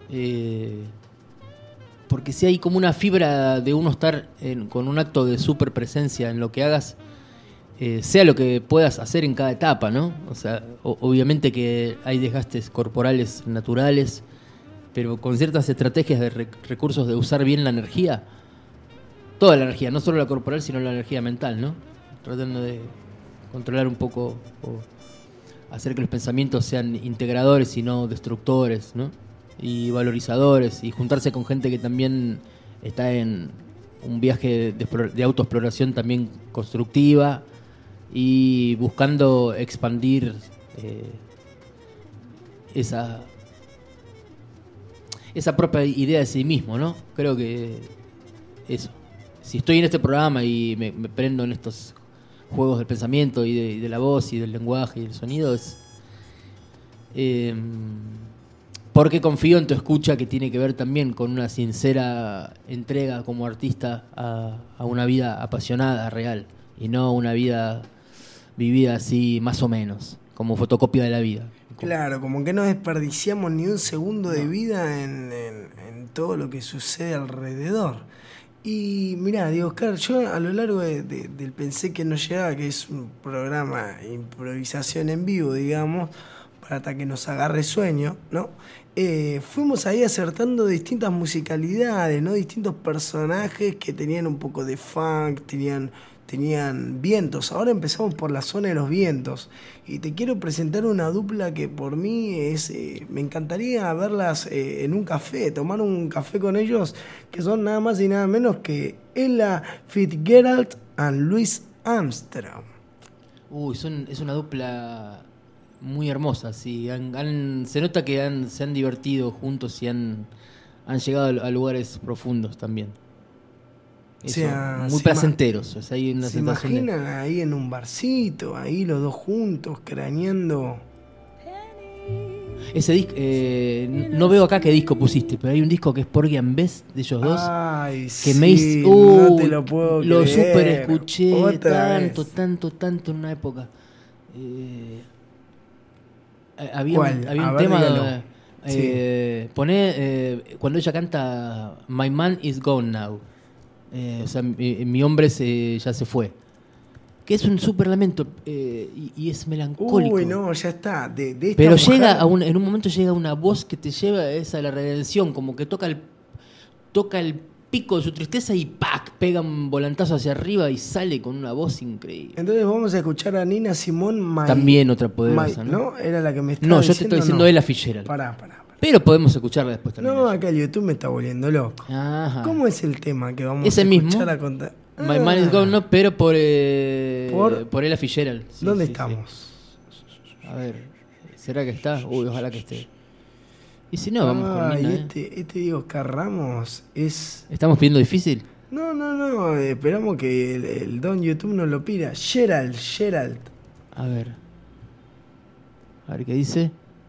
Porque si hay como una fibra de uno estar con un acto de super presencia en lo que hagas, sea lo que puedas hacer en cada etapa, ¿no? O sea, obviamente que hay desgastes corporales naturales, pero con ciertas estrategias de recursos de usar bien la energía, toda la energía, no solo la corporal, sino la energía mental, ¿no? Tratando de controlar un poco, o hacer que los pensamientos sean integradores y no destructores, ¿no? Y valorizadores, y juntarse con gente que también está en un viaje de autoexploración también constructiva, y buscando expandir esa propia idea de sí mismo, ¿no? Creo que eso. Si estoy en este programa y me prendo en estos juegos del pensamiento y de la voz y del lenguaje y del sonido, es porque confío en tu escucha, que tiene que ver también con una sincera entrega como artista a una vida apasionada, real, y no una vida vivida así más o menos, como fotocopia de la vida. Claro, como que no desperdiciamos ni un segundo de vida en todo lo que sucede alrededor. Y mirá, Diego Oscar, yo a lo largo del Pensé que no llegaba, que es un programa de improvisación en vivo, digamos, para hasta que nos agarre sueño, ¿no? Fuimos ahí acertando distintas musicalidades, ¿no? Distintos personajes que tenían un poco de funk, tenían vientos. Ahora empezamos por la zona de los vientos. Y te quiero presentar una dupla que por mí me encantaría verlas en un café, tomar un café con ellos, que son nada más y nada menos que Ella Fitzgerald y Louis Armstrong. Uy, es una dupla muy hermosa, sí. Se nota que se han divertido juntos y han llegado a lugares profundos también. Eso, muy placenteros. O sea, hay una ¿se sensación imaginan ahí en un barcito, ahí los dos juntos, craneando? Ese disco, no veo acá qué disco pusiste, pero hay un disco que es Porgy and Bess, de ellos dos. Ay, que sí, no te lo puedo lo creer. super escuché Otra tanto en una época. Había ¿Cuál? un A ver, tema, dígalo. cuando ella canta My Man is Gone Now, o sea, mi hombre ya se fue, que es un súper lamento, y es melancólico. Uy, no, ya está. De esta pero mujer... llega en un momento llega una voz que te lleva a esa la redención, como que toca el pico de su tristeza y ¡pac! Pega un volantazo hacia arriba y sale con una voz increíble. Entonces vamos a escuchar a Nina Simone. También otra poderosa, ¿no? ¿No? Era la que me estaba No, yo te diciendo, estoy diciendo no. Ella Fitzgerald. Pará. Pero podemos escucharla después también. No, acá el YouTube me está volviendo loco. Ajá. ¿Cómo es el tema que vamos Ese a escuchar mismo. a contar? My Man is Gone, no, pero por Ella Fitzgerald. Sí, ¿Dónde sí, estamos? sí. A ver, ¿será que está? Uy, ojalá que esté. Y si no, vamos con Y Nina, este Diego Oscar Ramos es... ¿Estamos pidiendo difícil? No, esperamos que el don YouTube nos lo pida. Gerald. A ver qué dice.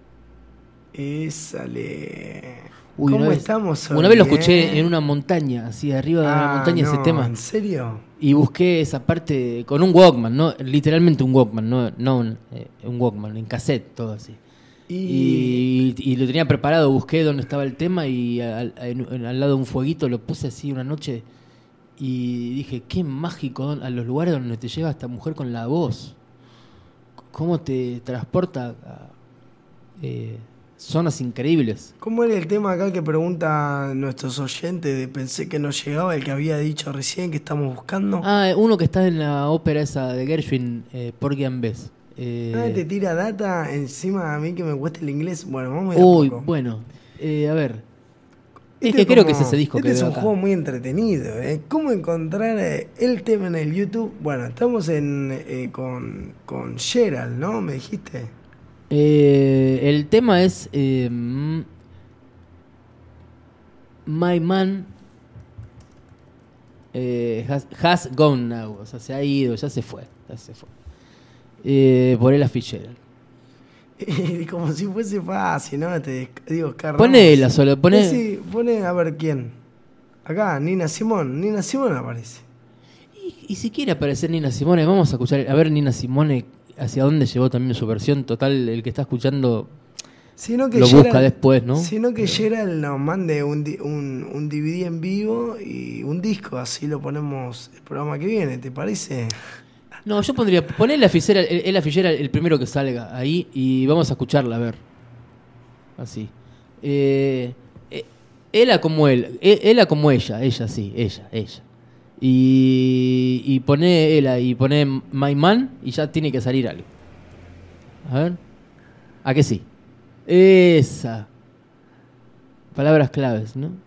Sale. Uy, ¿Cómo estamos hoy? Una vez lo escuché en una montaña, así arriba de una montaña ese tema. ¿En serio? Y busqué esa parte con un Walkman, no, literalmente un Walkman, no un Walkman, en cassette, todo así. Y lo tenía preparado, busqué dónde estaba el tema y al lado de un fueguito lo puse así una noche y dije, qué mágico a los lugares donde te lleva esta mujer con la voz. Cómo te transporta a zonas increíbles. ¿Cómo era el tema acá que preguntan nuestros oyentes de pensé que no llegaba, el que había dicho recién que estamos buscando? Uno que está en la ópera esa de Gershwin, Porgy and Bess. Te tira data encima a mí que me cuesta el inglés. Bueno, vamos a ir Uy, a poco. bueno, a ver. Este Es que creo que es ese disco este que es veo un acá. juego muy entretenido. ¿Cómo encontrar el tema en el YouTube? Bueno, estamos con Gerald, ¿no? ¿Me dijiste? El tema es My Man has gone now. O sea, se ha ido, ya se fue. Por Ella Fitzgerald. Como si fuese fácil, ¿no? Te digo, Oscar Ponela Ramos. solo, Sí, pone a ver quién. Acá, Nina Simone aparece. Y si quiere aparecer Nina Simone, vamos a escuchar, a ver Nina Simone hacia dónde llevó también su versión. Total, el que está escuchando Sino que lo busca después, ¿no? Sino que Gerald nos mande un DVD en vivo y un disco, así lo ponemos el programa que viene, ¿te parece? No, yo pondría, poner Ella Fitzgerald el primero que salga ahí y vamos a escucharla, a ver. Así. Ella como él, ella como ella, sí, ella. Y pone ella y pone My Man y ya tiene que salir algo. A ver. ¿A que sí? Esa. Palabras claves, ¿no?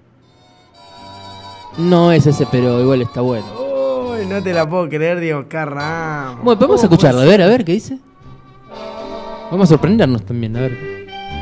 No es ese, pero igual está bueno. Uy, no te la puedo creer, Diego Oscar Ramos. Bueno, vamos a escucharla, a ver qué dice. Vamos a sorprendernos también, a ver.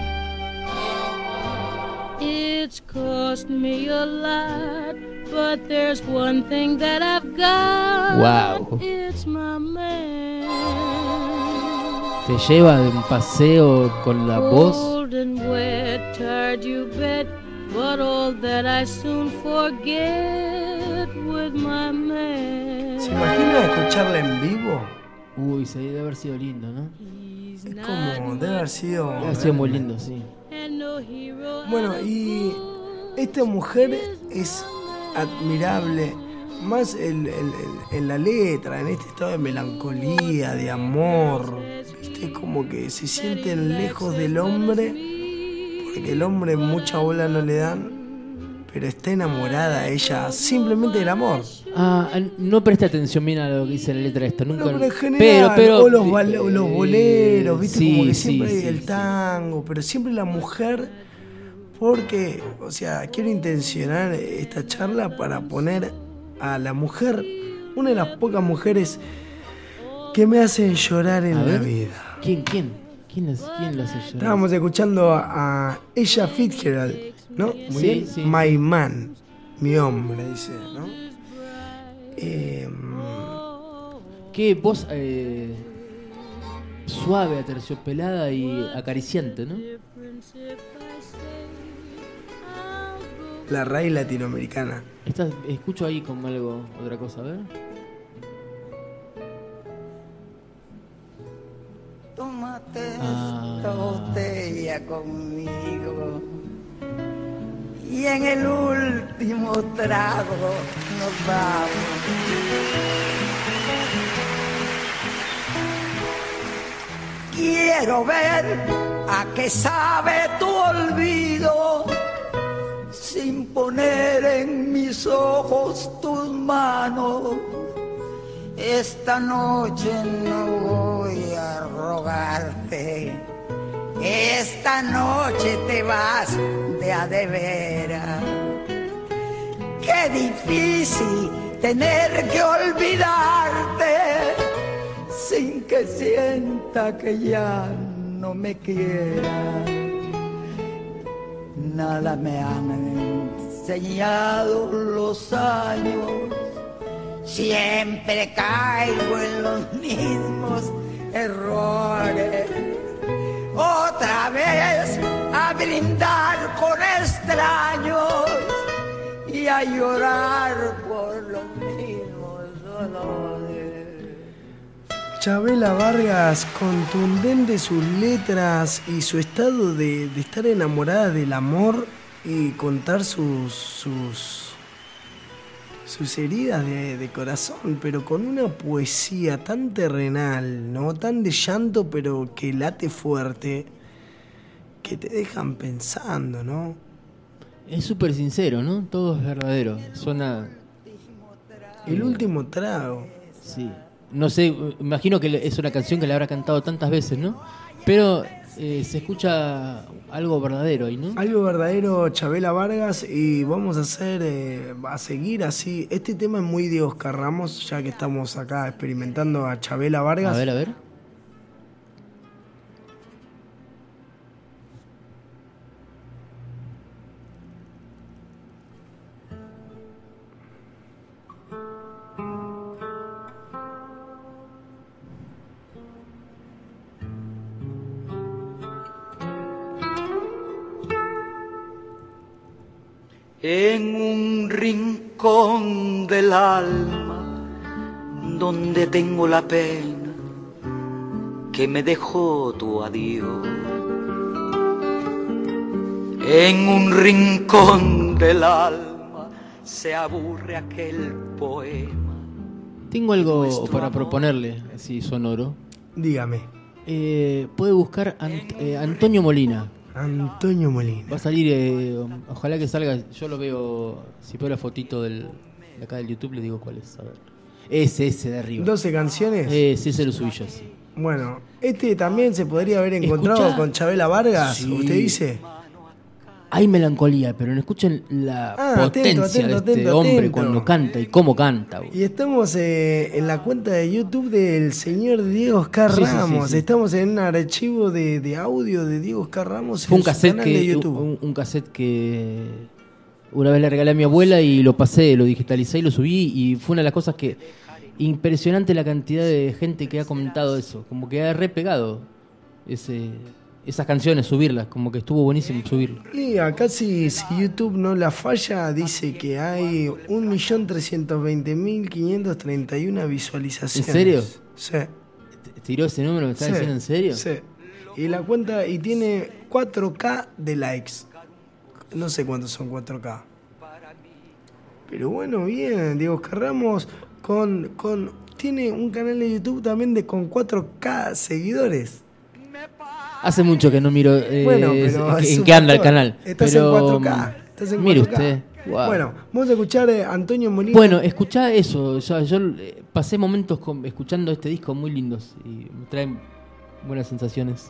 It's cost me a lot, but there's one thing that I've got. Wow. It's my man. Te lleva de un paseo con la voz. Old and wet, tired you bet, but all that I soon forget with my man. ¿Se imagina escucharla en vivo? Uy, se debe haber sido lindo, ¿no? Es como, debe haber sido... Debe haber sido muy lindo, sí. Bueno, y esta mujer es admirable, más en la letra, en este estado de melancolía, de amor, ¿viste? Como que se sienten lejos del hombre, porque el hombre mucha bola no le dan, pero está enamorada ella simplemente del amor. No preste atención bien a lo que dice la letra esta, nunca. No, pero en general, pero o los boleros, ¿viste? Sí, Como que siempre sí, hay el sí. tango, pero siempre la mujer, porque, o sea, quiero intencionar esta charla para poner a la mujer, una de las pocas mujeres que me hacen llorar en A la ver. vida. ¿Quién lo hace llorar? Estábamos escuchando a Ella Fitzgerald, ¿no? Muy Sí, bien. sí. My Man, mi hombre, dice, ¿no? Qué voz suave, aterciopelada y acariciante, ¿no? La raíz latinoamericana. Escucho ahí como algo, otra cosa, a ver. Tómate Ah. esta botella conmigo y en el último trago nos vamos. Quiero ver a qué sabe tu olvido sin poner en mis ojos tus manos. Esta noche no voy a rogarte, esta noche te vas de a de veras. Qué difícil tener que olvidarte sin que sienta que ya no me quieras. Nada me han enseñado los años, siempre caigo en los mismos errores. Otra vez a brindar con extraños y a llorar por los mismos dolores. Chabela Vargas, contundente sus letras y su estado de estar enamorada del amor y contar sus heridas de corazón, pero con una poesía tan terrenal, ¿no? Tan de llanto, pero que late fuerte, que te dejan pensando, ¿no? Es súper sincero, ¿no? Todo es verdadero. Suena... El último trago. Sí. No sé, imagino que es una canción que le habrá cantado tantas veces, ¿no? Pero se escucha algo verdadero ahí, ¿no? Algo verdadero, Chabela Vargas, y vamos a a seguir así. Este tema es muy de Oscar Ramos, ya que estamos acá experimentando a Chabela Vargas. A ver. En un rincón del alma donde tengo la pena que me dejó tu adiós. En un rincón del alma se aburre aquel poema. Tengo algo para proponerle, así sonoro. Dígame. Puede buscar Antonio Molina. Antonio Molina. Va a salir, ojalá que salga, yo lo veo, si veo la fotito de acá del YouTube le digo cuál es, a ver. Ese de arriba. 12 canciones. Ese lo subí yo, sí. Bueno, este también se podría haber encontrado ¿Escuchá? con Chabela Vargas, Sí. ¿usted dice? Hay melancolía, pero no escuchen la potencia de este hombre cuando canta y cómo canta. Y estamos en la cuenta de YouTube del señor Diego Oscar Sí, sí, Ramos. sí. Estamos en un archivo de audio de Diego Oscar Ramos Fue en un su cassette canal de YouTube. un cassette que una vez le regalé a mi abuela y lo pasé, lo digitalicé y lo subí, y fue una de las cosas que impresionante la cantidad de gente que ha comentado eso, como que ha repegado esas canciones, subirlas, como que estuvo buenísimo subirlo. Y acá si YouTube no la falla, dice que hay 1.320.531 visualizaciones. ¿En serio? Sí. ¿Tiró ese número? ¿Me estás diciendo en serio? Sí. Y la cuenta, y tiene 4K de likes. No sé cuántos son 4K. Pero bueno, bien, Diego Oscar Ramos tiene un canal de YouTube también con 4K seguidores. Hace mucho que no miro Bueno, pero es en un qué anda el factor. canal. Estás pero, en 4K. Estás en mire 4K. usted. Wow. Bueno, vamos a escuchar a Antonio Molina. Bueno, escuchá eso. Yo pasé momentos escuchando este disco muy lindos y me traen buenas sensaciones.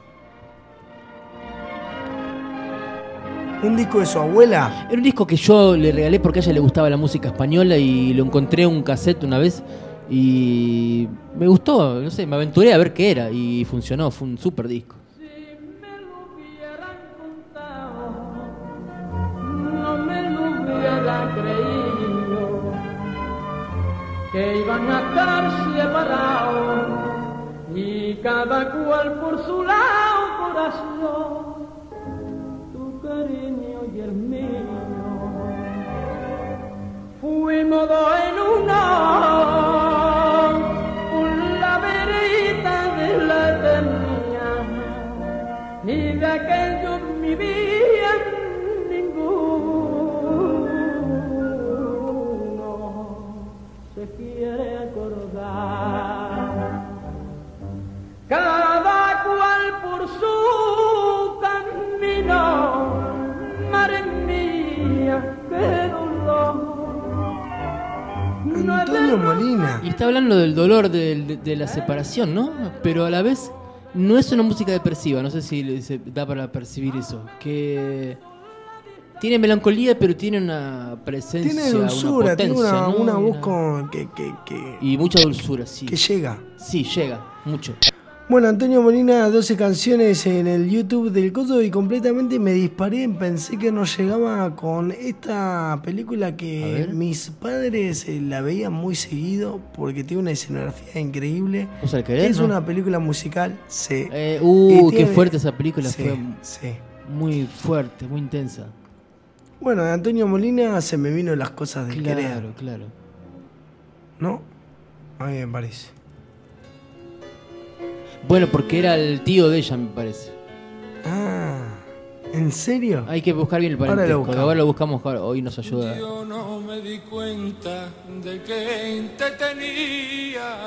Un disco de su abuela. Era un disco que yo le regalé porque a ella le gustaba la música española y lo encontré en un cassette una vez y me gustó, no sé, me aventuré a ver qué era y funcionó, fue un súper disco. Si me lo hubieran contado, no me lo hubiera creído, que iban a estar separados y cada cual por su lado, corazón, tu cariño y el mío. Fuimos dos en uno, por la verita de la eternidad, y de aquello mi vida ninguno se quiere acordar. Cada cual por su camino, madre mía, qué dolor. Antonio Molina. Y está hablando del dolor de la separación, ¿no? Pero a la vez no es una música depresiva, no sé si se da para percibir eso. Que Tiene melancolía, pero tiene una presencia, Tiene dulzura, una potencia, tiene ¿no? una voz con Y mucha dulzura, sí. que llega. Sí, llega, mucho. Bueno, Antonio Molina, 12 canciones en el YouTube del Coso y completamente me disparé. Pensé que no llegaba con esta película A que ver. mis padres la veían muy seguido porque tiene una escenografía increíble. ¿Vos al querer, Es no? una película musical, sí. Qué tiene- fuerte esa película, Sí, fue sí. muy fuerte, muy intensa. Bueno, de Antonio Molina se me vino Las cosas del querer, Claro, claro. ¿no? A mí me parece. Bueno, porque era el tío de ella, me parece. Ah, ¿en serio? Hay que buscar bien el Ahora lo parentesco. buscamos. Ahora lo buscamos, hoy nos ayuda. Yo no me di cuenta de que te tenía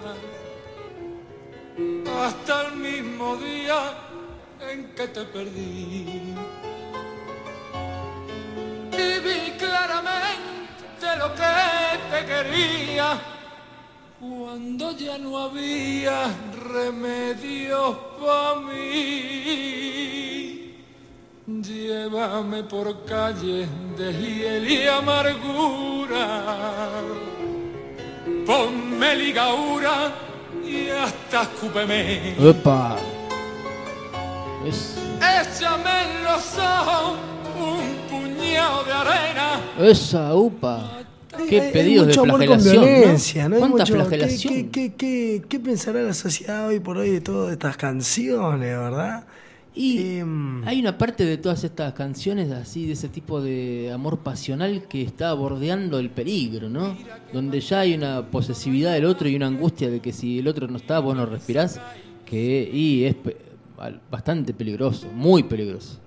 hasta el mismo día en que te perdí. Y vi claramente lo que te quería cuando ya no había remedios para mí. Llévame por calles de hiel y amargura, ponme ligadura y hasta escúpeme. ¡Opa! Échame en los ojos un puñado de arena. Esa, upa. Qué Hay pedidos de mucho amor con flagelación, violencia, ¿no? ¿no? Hay ¿Cuánta mucho- flagelación? ¿Qué pensará la sociedad hoy por hoy de todas estas canciones, verdad? Y hay una parte de todas estas canciones así, de ese tipo de amor pasional que está bordeando el peligro, ¿no? Donde ya hay una posesividad del otro y una angustia de que si el otro no está, vos no respirás, y es bastante peligroso, muy peligroso.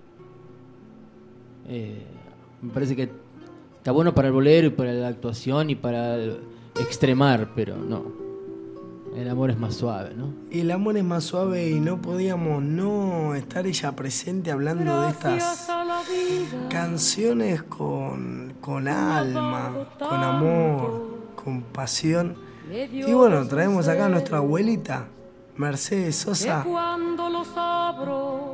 Me parece que está bueno para el bolero y para la actuación y para extremar, pero no. El amor es más suave, ¿no? El amor es más suave y no podíamos no estar ella presente hablando de estas canciones con alma, con amor, con pasión. Y bueno, traemos acá a nuestra abuelita, Mercedes Sosa. Cuando los abro,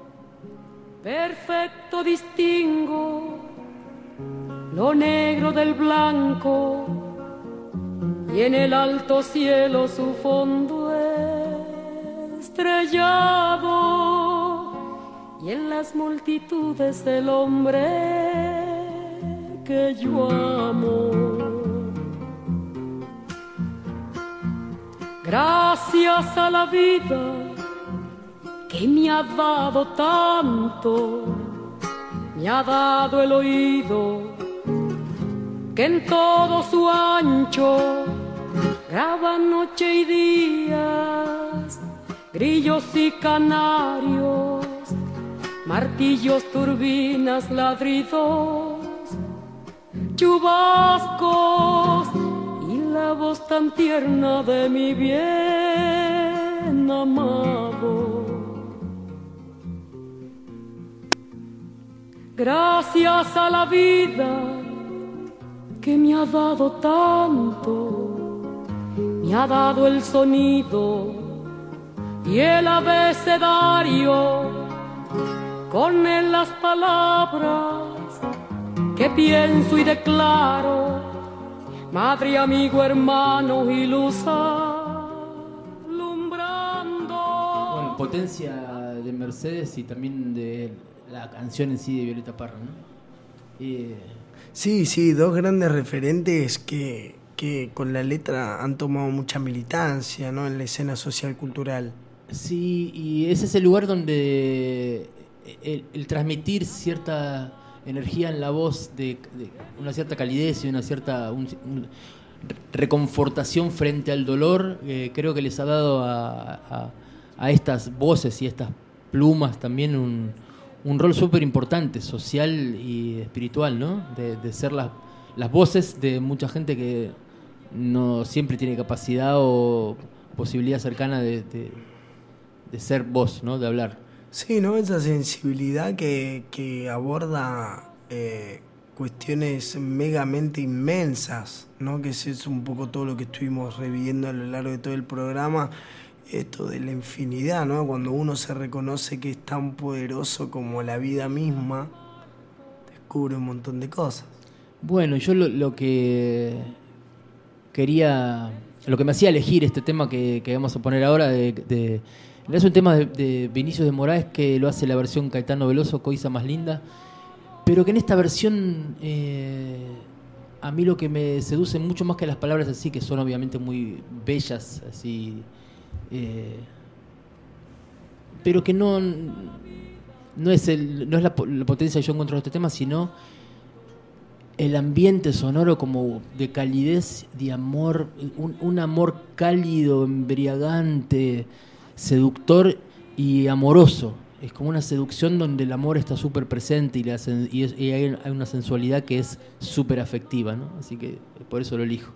perfecto distingo lo negro del blanco y en el alto cielo su fondo estrellado y en las multitudes el hombre que yo amo. Gracias a la vida que me ha dado tanto, me ha dado el oído que en todo su ancho graba noche y días, grillos y canarios, martillos, turbinas, ladridos, chubascos y la voz tan tierna de mi bien amado. Gracias a la vida que me ha dado tanto, me ha dado el sonido y el abecedario, con él las palabras que pienso y declaro, madre, amigo, hermano y luz alumbrando. Bueno, potencia de Mercedes y también de la canción en sí de Violeta Parra, ¿no? Sí, dos grandes referentes que con la letra han tomado mucha militancia, ¿no? En la escena social cultural. Sí, y ese es el lugar donde el transmitir cierta energía en la voz, de una cierta calidez y una cierta reconfortación frente al dolor, creo que les ha dado a estas voces y estas plumas también un rol súper importante, social y espiritual, ¿no? De ser las voces de mucha gente que no siempre tiene capacidad o posibilidad cercana de ser voz, ¿no? De hablar. Sí, ¿no? Esa sensibilidad que aborda cuestiones megamente inmensas, ¿no? Que es un poco todo lo que estuvimos reviviendo a lo largo de todo el programa. Esto de la infinidad, ¿no? Cuando uno se reconoce que es tan poderoso como la vida misma, cubre un montón de cosas. Bueno, yo lo que quería, lo que me hacía elegir este tema que vamos a poner ahora, es un tema de Vinicius de Moraes, que lo hace la versión Caetano Veloso, Coisa Más Linda, pero que en esta versión a mí lo que me seduce mucho más que las palabras así, que son obviamente muy bellas, así, pero que no es la potencia que yo encuentro en este tema, sino el ambiente sonoro como de calidez, de amor, un amor cálido, embriagante, seductor y amoroso. Es como una seducción donde el amor está súper presente y hay una sensualidad que es súper afectiva, ¿no? Así que por eso lo elijo.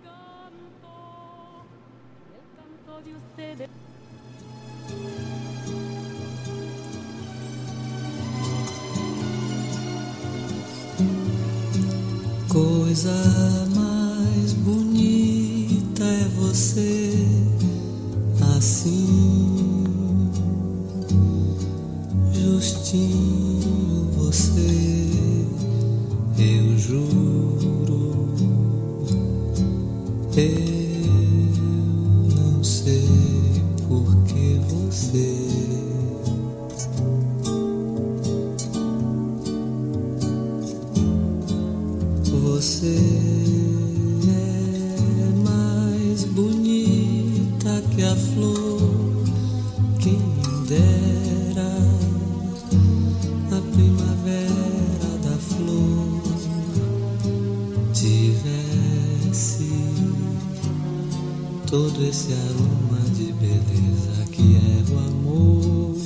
Coisa mais bonita é você assim, justinho você, eu juro, eu não sei por que você é mais bonita que a flor, quem dera a primavera da flor tivesse todo esse aroma de beleza que é o amor,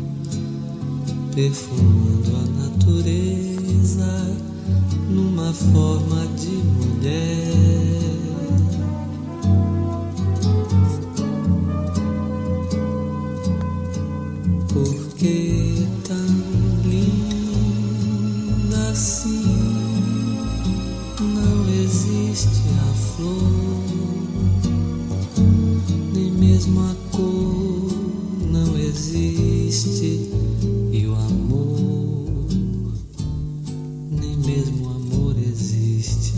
perfumando a natureza numa forma de mulher. Porque tão linda assim não existe a flor, nem mesmo a cor não existe, e o amor, nem mesmo o amor existe.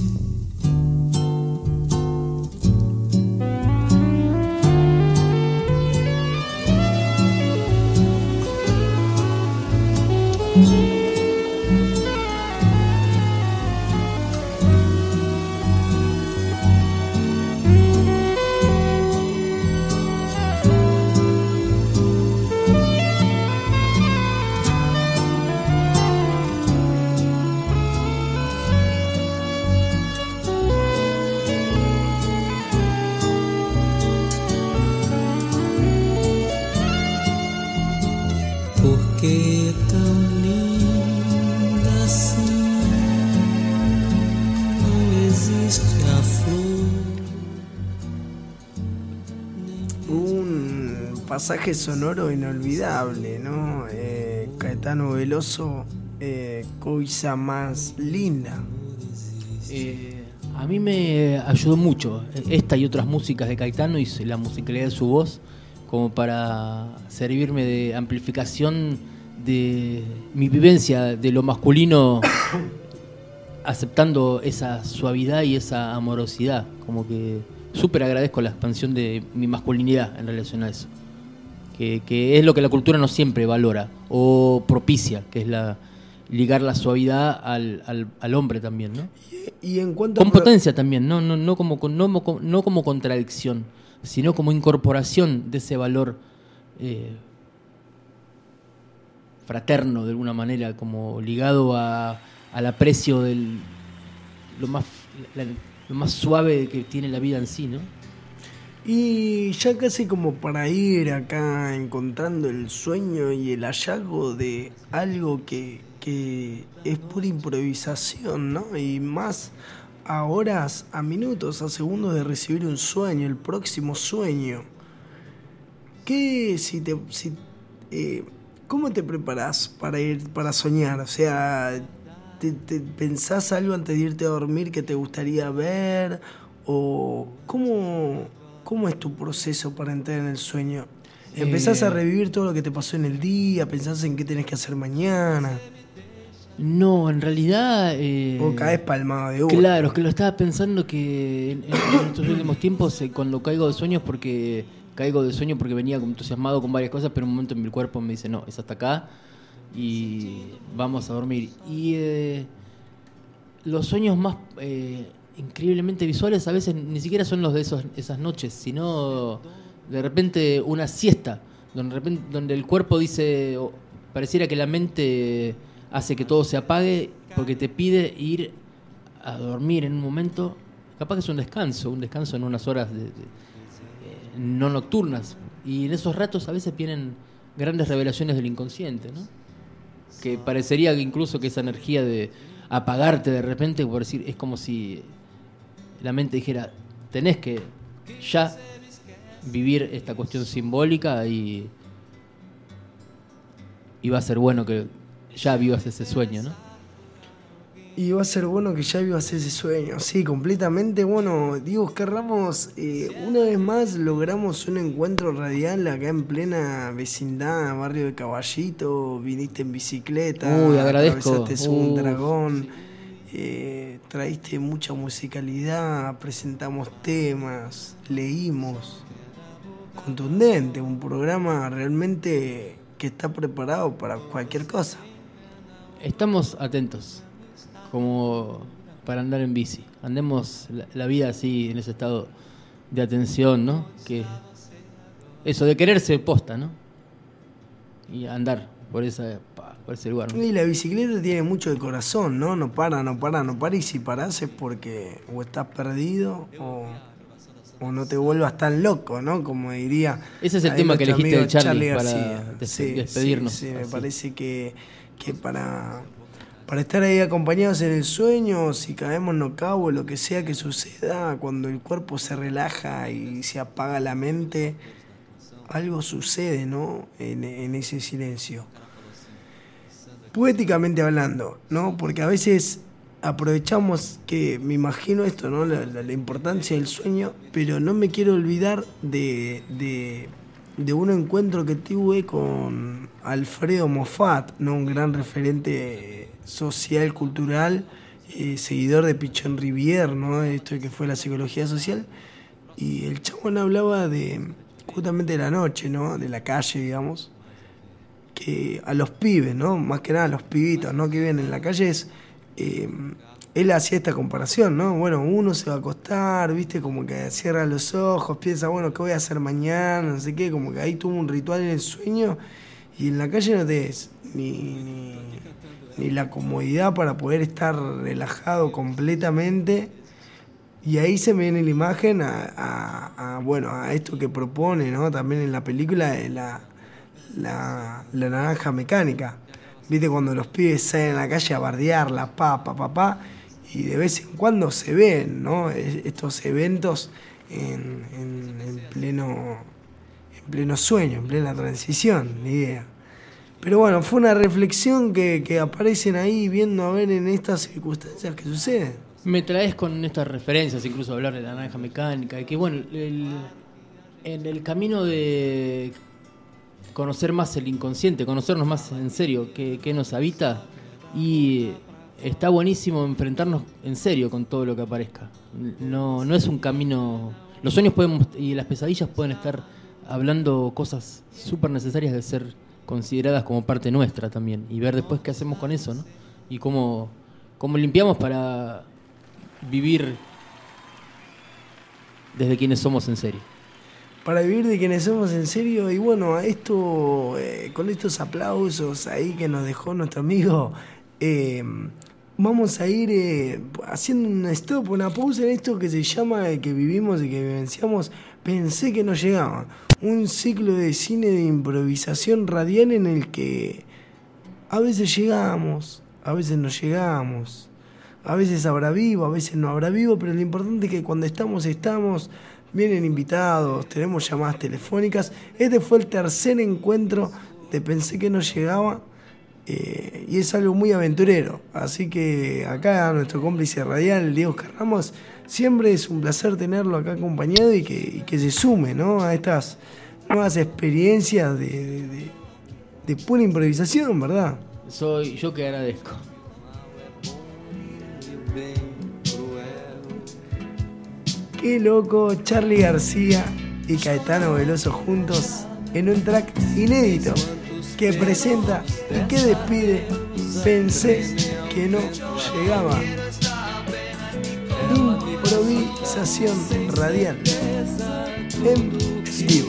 Porque tão linda assim não existe a flor. Un pasaje sonoro inolvidable, ¿no? Caetano Veloso, Coisa Más Linda. A mí me ayudó mucho esta y otras músicas de Caetano y la musicalidad de su voz, como para servirme de amplificación de mi vivencia de lo masculino, aceptando esa suavidad y esa amorosidad. Como que súper agradezco la expansión de mi masculinidad en relación a eso, que es lo que la cultura no siempre valora o propicia, que es ligar la suavidad al hombre también, ¿no? Y en cuanto con potencia también, no como contradicción, sino como incorporación de ese valor fraterno, de alguna manera, como ligado al aprecio de lo más suave que tiene la vida en sí, ¿no? Y ya casi como para ir acá encontrando el sueño y el hallazgo de algo que es pura improvisación, ¿no? Y más a horas, a minutos, a segundos de recibir un sueño, el próximo sueño. ¿Cómo te preparás para soñar? O sea, ¿te pensás algo antes de irte a dormir que te gustaría ver? ¿O cómo es tu proceso para entrar en el sueño? ¿Empezás a revivir todo lo que te pasó en el día? ¿Pensás en qué tenés que hacer mañana? No, en realidad... O caes palmado de una. Claro, es que lo estaba pensando que en estos últimos tiempos, cuando caigo de sueño porque venía como entusiasmado con varias cosas, pero en un momento mi cuerpo me dice, no, es hasta acá y vamos a dormir. Y los sueños más increíblemente visuales a veces ni siquiera son los de esas noches, sino de repente una siesta, donde el cuerpo dice, pareciera que la mente hace que todo se apague porque te pide ir a dormir en un momento. Capaz que es un descanso en unas horas no nocturnas. Y en esos ratos a veces vienen grandes revelaciones del inconsciente, ¿no? Que parecería que incluso que esa energía de apagarte de repente, por decir, es como si la mente dijera, tenés que ya vivir esta cuestión simbólica y va a ser bueno que ya vivas ese sueño, ¿no? Y va a ser bueno que ya vivas ese sueño, sí, completamente. Bueno, Diego Oscar Ramos, una vez más logramos un encuentro radial acá en plena vecindad, barrio de Caballito. Viniste en bicicleta, Uy, agradezco. atravesaste un dragón, traíste mucha musicalidad, presentamos temas, leímos. Contundente, un programa realmente que está preparado para cualquier cosa. Estamos atentos, como para andar en bici. Andemos la vida así, en ese estado de atención, ¿no? Que eso de quererse posta, ¿no? Y andar por ese lugar, ¿no? Y la bicicleta tiene mucho de corazón, ¿no? No para. Y si parás es porque o estás perdido o no te vuelvas tan loco, ¿no? Como diría... Ese es el tema que elegiste de Charlie para García. despedirnos. Sí, me parece que para estar ahí acompañados en el sueño, si caemos knockout o lo que sea que suceda, cuando el cuerpo se relaja y se apaga la mente, algo sucede, ¿no? En ese silencio. Poéticamente hablando, ¿no? Porque a veces aprovechamos que, me imagino esto, ¿no? La importancia del sueño, pero no me quiero olvidar de un encuentro que tuve con Alfredo Moffat, ¿no? Un gran referente social, cultural, seguidor de Pichon Rivière, ¿no? Esto que fue la psicología social, y el chabón hablaba justamente de la noche, ¿no? De la calle, digamos, que a los pibes, ¿no? Más que nada a los pibitos, ¿no? Que viven en la calle él hacía esta comparación, ¿no? Bueno, uno se va a acostar, ¿viste? Como que cierra los ojos, piensa, bueno, ¿qué voy a hacer mañana? No sé qué, como que ahí tuvo un ritual en el sueño, y en la calle no tenés ni la comodidad para poder estar relajado completamente. Y ahí se me viene la imagen a esto que propone, ¿no? También en la película de la naranja mecánica. Viste, cuando los pibes salen a la calle a bardearla, papá, y de vez en cuando se ven, ¿no? Estos eventos en pleno sueño, en plena transición, la idea. Pero bueno, fue una reflexión que aparecen ahí viendo a ver en estas circunstancias que suceden. Me traes con estas referencias, incluso hablar de la naranja mecánica, y que bueno, en el camino de conocer más el inconsciente, conocernos más en serio qué nos habita, y está buenísimo enfrentarnos en serio con todo lo que aparezca. No es un camino. Los sueños y las pesadillas pueden estar hablando cosas súper necesarias de ser consideradas como parte nuestra también, y ver después qué hacemos con eso, ¿no? Y cómo limpiamos para vivir desde quienes somos en serio. Para vivir de quienes somos en serio. Y bueno, a esto, con estos aplausos ahí que nos dejó nuestro amigo, vamos a ir haciendo un stop, una pausa en esto que se llama, que vivimos y que vivenciamos. Pensé que no llegaba. Un ciclo de cine de improvisación radial en el que a veces llegamos, a veces no llegamos, a veces habrá vivo, a veces no habrá vivo, pero lo importante es que cuando estamos, vienen invitados, tenemos llamadas telefónicas. Este fue el tercer encuentro de Pensé que no llegaba, y es algo muy aventurero. Así que acá nuestro cómplice radial, Diego Oscar Ramos, siempre es un placer tenerlo acá acompañado y que se sume, ¿no? A estas nuevas experiencias de pura improvisación, ¿verdad? Soy yo que agradezco. Qué loco, Charly García y Caetano Veloso juntos en un track inédito que presenta y que despide Pensé que no llegaba. Improvisación radial en vivo.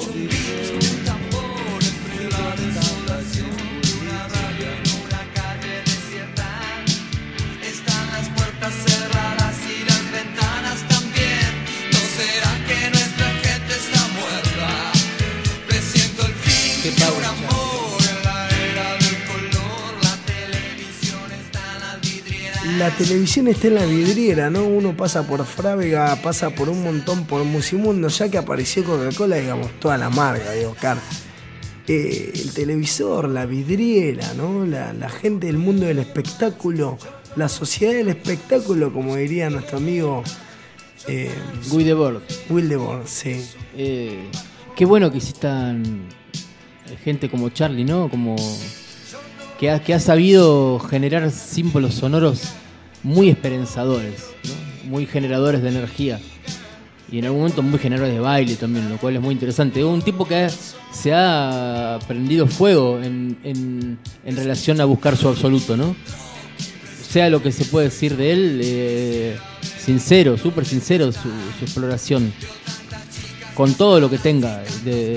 Están las puertas cerradas y las ventanas también. ¿No será que nuestra gente está muerta? Presiento el fin de un amor en la era del color. La televisión está en la vidriera. La televisión está en la vidriera, ¿no? Uno pasa por Frávega, pasa por un montón, por Musimundo, ya que apareció Coca-Cola, digamos, toda la marca, digo, Oscar. El televisor, la vidriera, ¿no? La gente del mundo del espectáculo, la sociedad del espectáculo, como diría nuestro amigo Guy Debord. Will Debord, sí. Qué bueno que existan gente como Charly, ¿no? Como que ha sabido generar símbolos sonoros muy esperanzadores, ¿no? Muy generadores de energía. Y en algún momento muy generadores de baile también, lo cual es muy interesante. Es un tipo que se ha prendido fuego en relación a buscar su absoluto, ¿no? Sea lo que se puede decir de él, sincero, súper sincero su exploración. Con todo lo que tenga.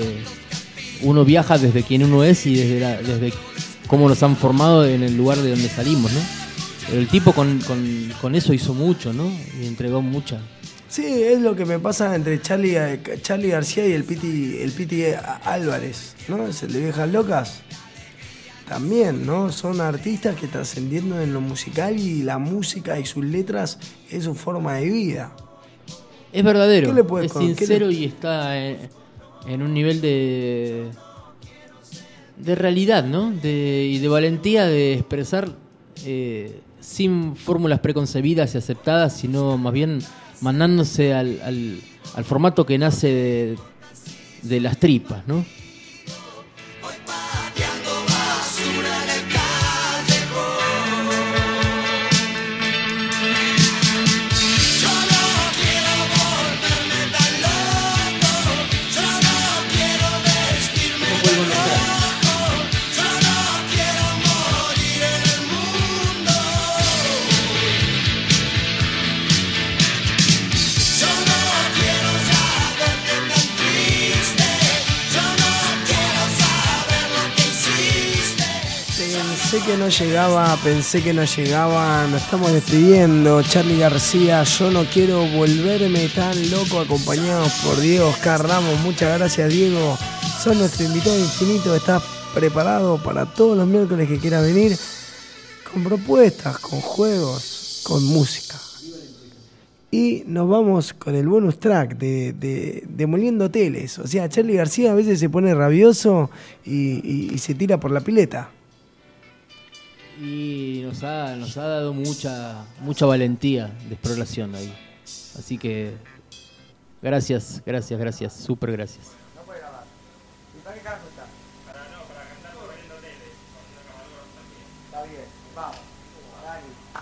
Uno viaja desde quien uno es y desde cómo nos han formado en el lugar de donde salimos, ¿no? El tipo con eso hizo mucho, ¿no? Y entregó mucha. Sí, es lo que me pasa entre Charly García y el Piti Álvarez, ¿no? Es el de Viejas Locas. También, ¿no? Son artistas que trascendiendo en lo musical y la música y sus letras es su forma de vida. Es verdadero, ¿Qué le puedes es sincero y está en un nivel de realidad, ¿no? Y de valentía de expresar sin fórmulas preconcebidas y aceptadas, sino más bien mandándose al formato que nace de las tripas, ¿no? Pensé que no llegaba, nos estamos despidiendo. Charly García, yo no quiero volverme tan loco, acompañados por Diego Oscar Ramos. Muchas gracias, Diego. Son nuestro invitado infinito. Estás preparado para todos los miércoles que quieras venir, con propuestas, con juegos, con música. Y nos vamos con el bonus track de Demoliendo Teles. O sea, Charly García a veces se pone rabioso y se tira por la pileta. Y nos ha dado mucha valentía de exploración ahí. Así que gracias, súper gracias. No puede grabar. ¿Y para qué carajo está? Para cantar Demoliendo Teles. Está bien, vamos. Dale.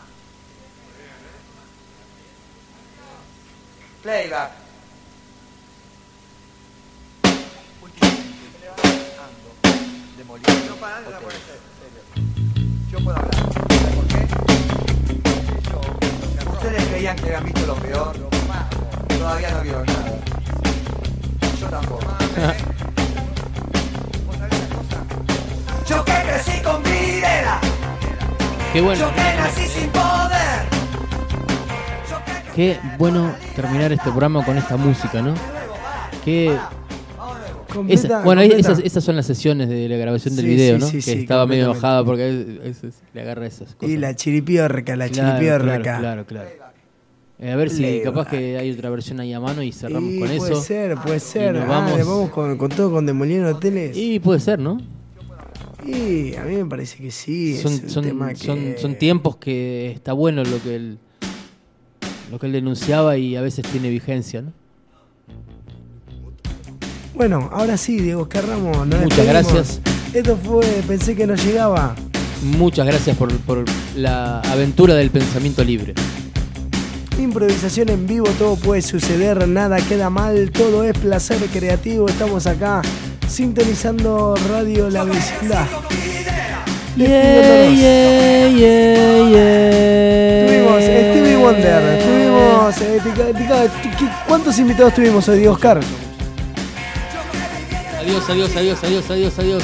Playback. Demoliendo. No para, no la puede hacer. Yo puedo hablar. ¿Sabes por qué? Ustedes creían que habían visto lo peor. Todavía no vieron nada. Yo tampoco. ¿Vos sabés una cosa? Yo que crecí con videra. Qué bueno. Yo que nací sin poder. Qué bueno terminar este programa con esta música, ¿no? Qué... Esas son las sesiones de la grabación del video, ¿no? Que estaba medio enojada porque le agarra esas cosas. Y la chiripiorca. Claro. A ver si capaz que hay otra versión ahí a mano y cerramos con eso. Puede ser. Vamos con todo con Demoliendo Teles. Y puede ser, ¿no? Y a mí me parece que sí. Son tiempos que está bueno lo que él denunciaba y a veces tiene vigencia, ¿no? Bueno, ahora sí, Diego Oscar Ramos. Muchas gracias. Esto fue Pensé que no llegaba. Muchas gracias por la aventura del pensamiento libre. improvisación en vivo, todo puede suceder, nada queda mal, todo es placer creativo. Estamos acá sintonizando Radio La Vecindad. Tuvimos Stevie Wonder, tuvimos... ¿Cuántos invitados tuvimos hoy, Oscar? Adiós.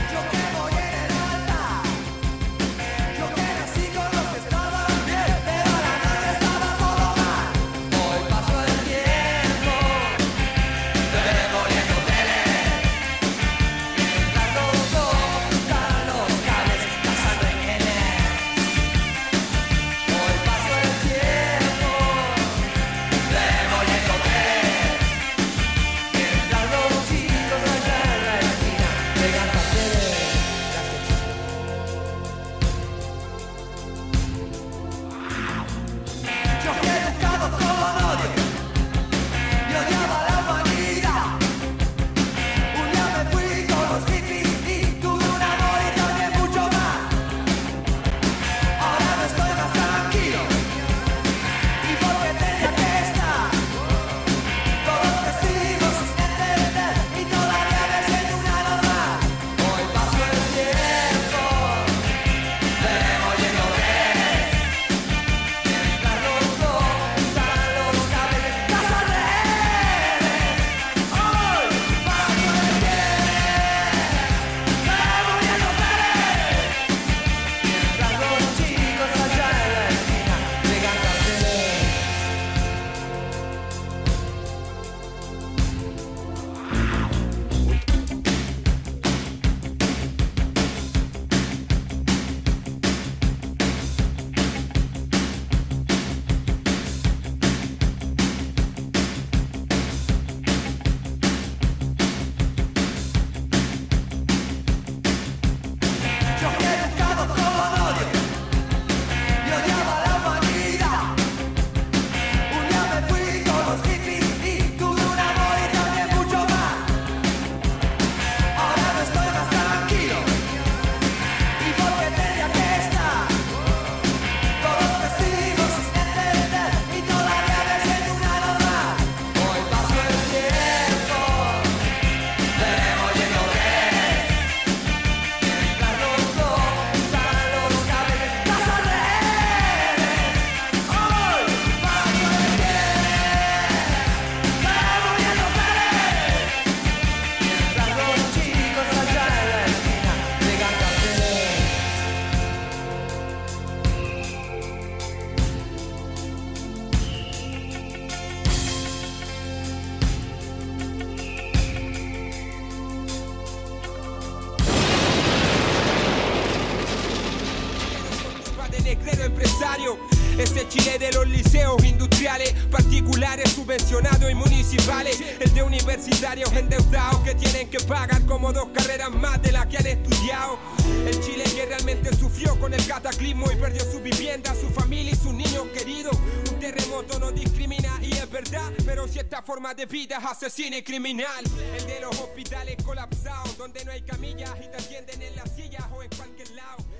Ese Chile de los liceos industriales, particulares, subvencionados y municipales. El de universitarios endeudados que tienen que pagar como 2 carreras más de las que han estudiado. El Chile que realmente sufrió con el cataclismo y perdió su vivienda, su familia y sus niños queridos. Un terremoto no discrimina y es verdad, pero cierta forma de vida es asesina y criminal. El de los hospitales colapsados, donde no hay camillas y te atienden en las sillas o en cualquier lado.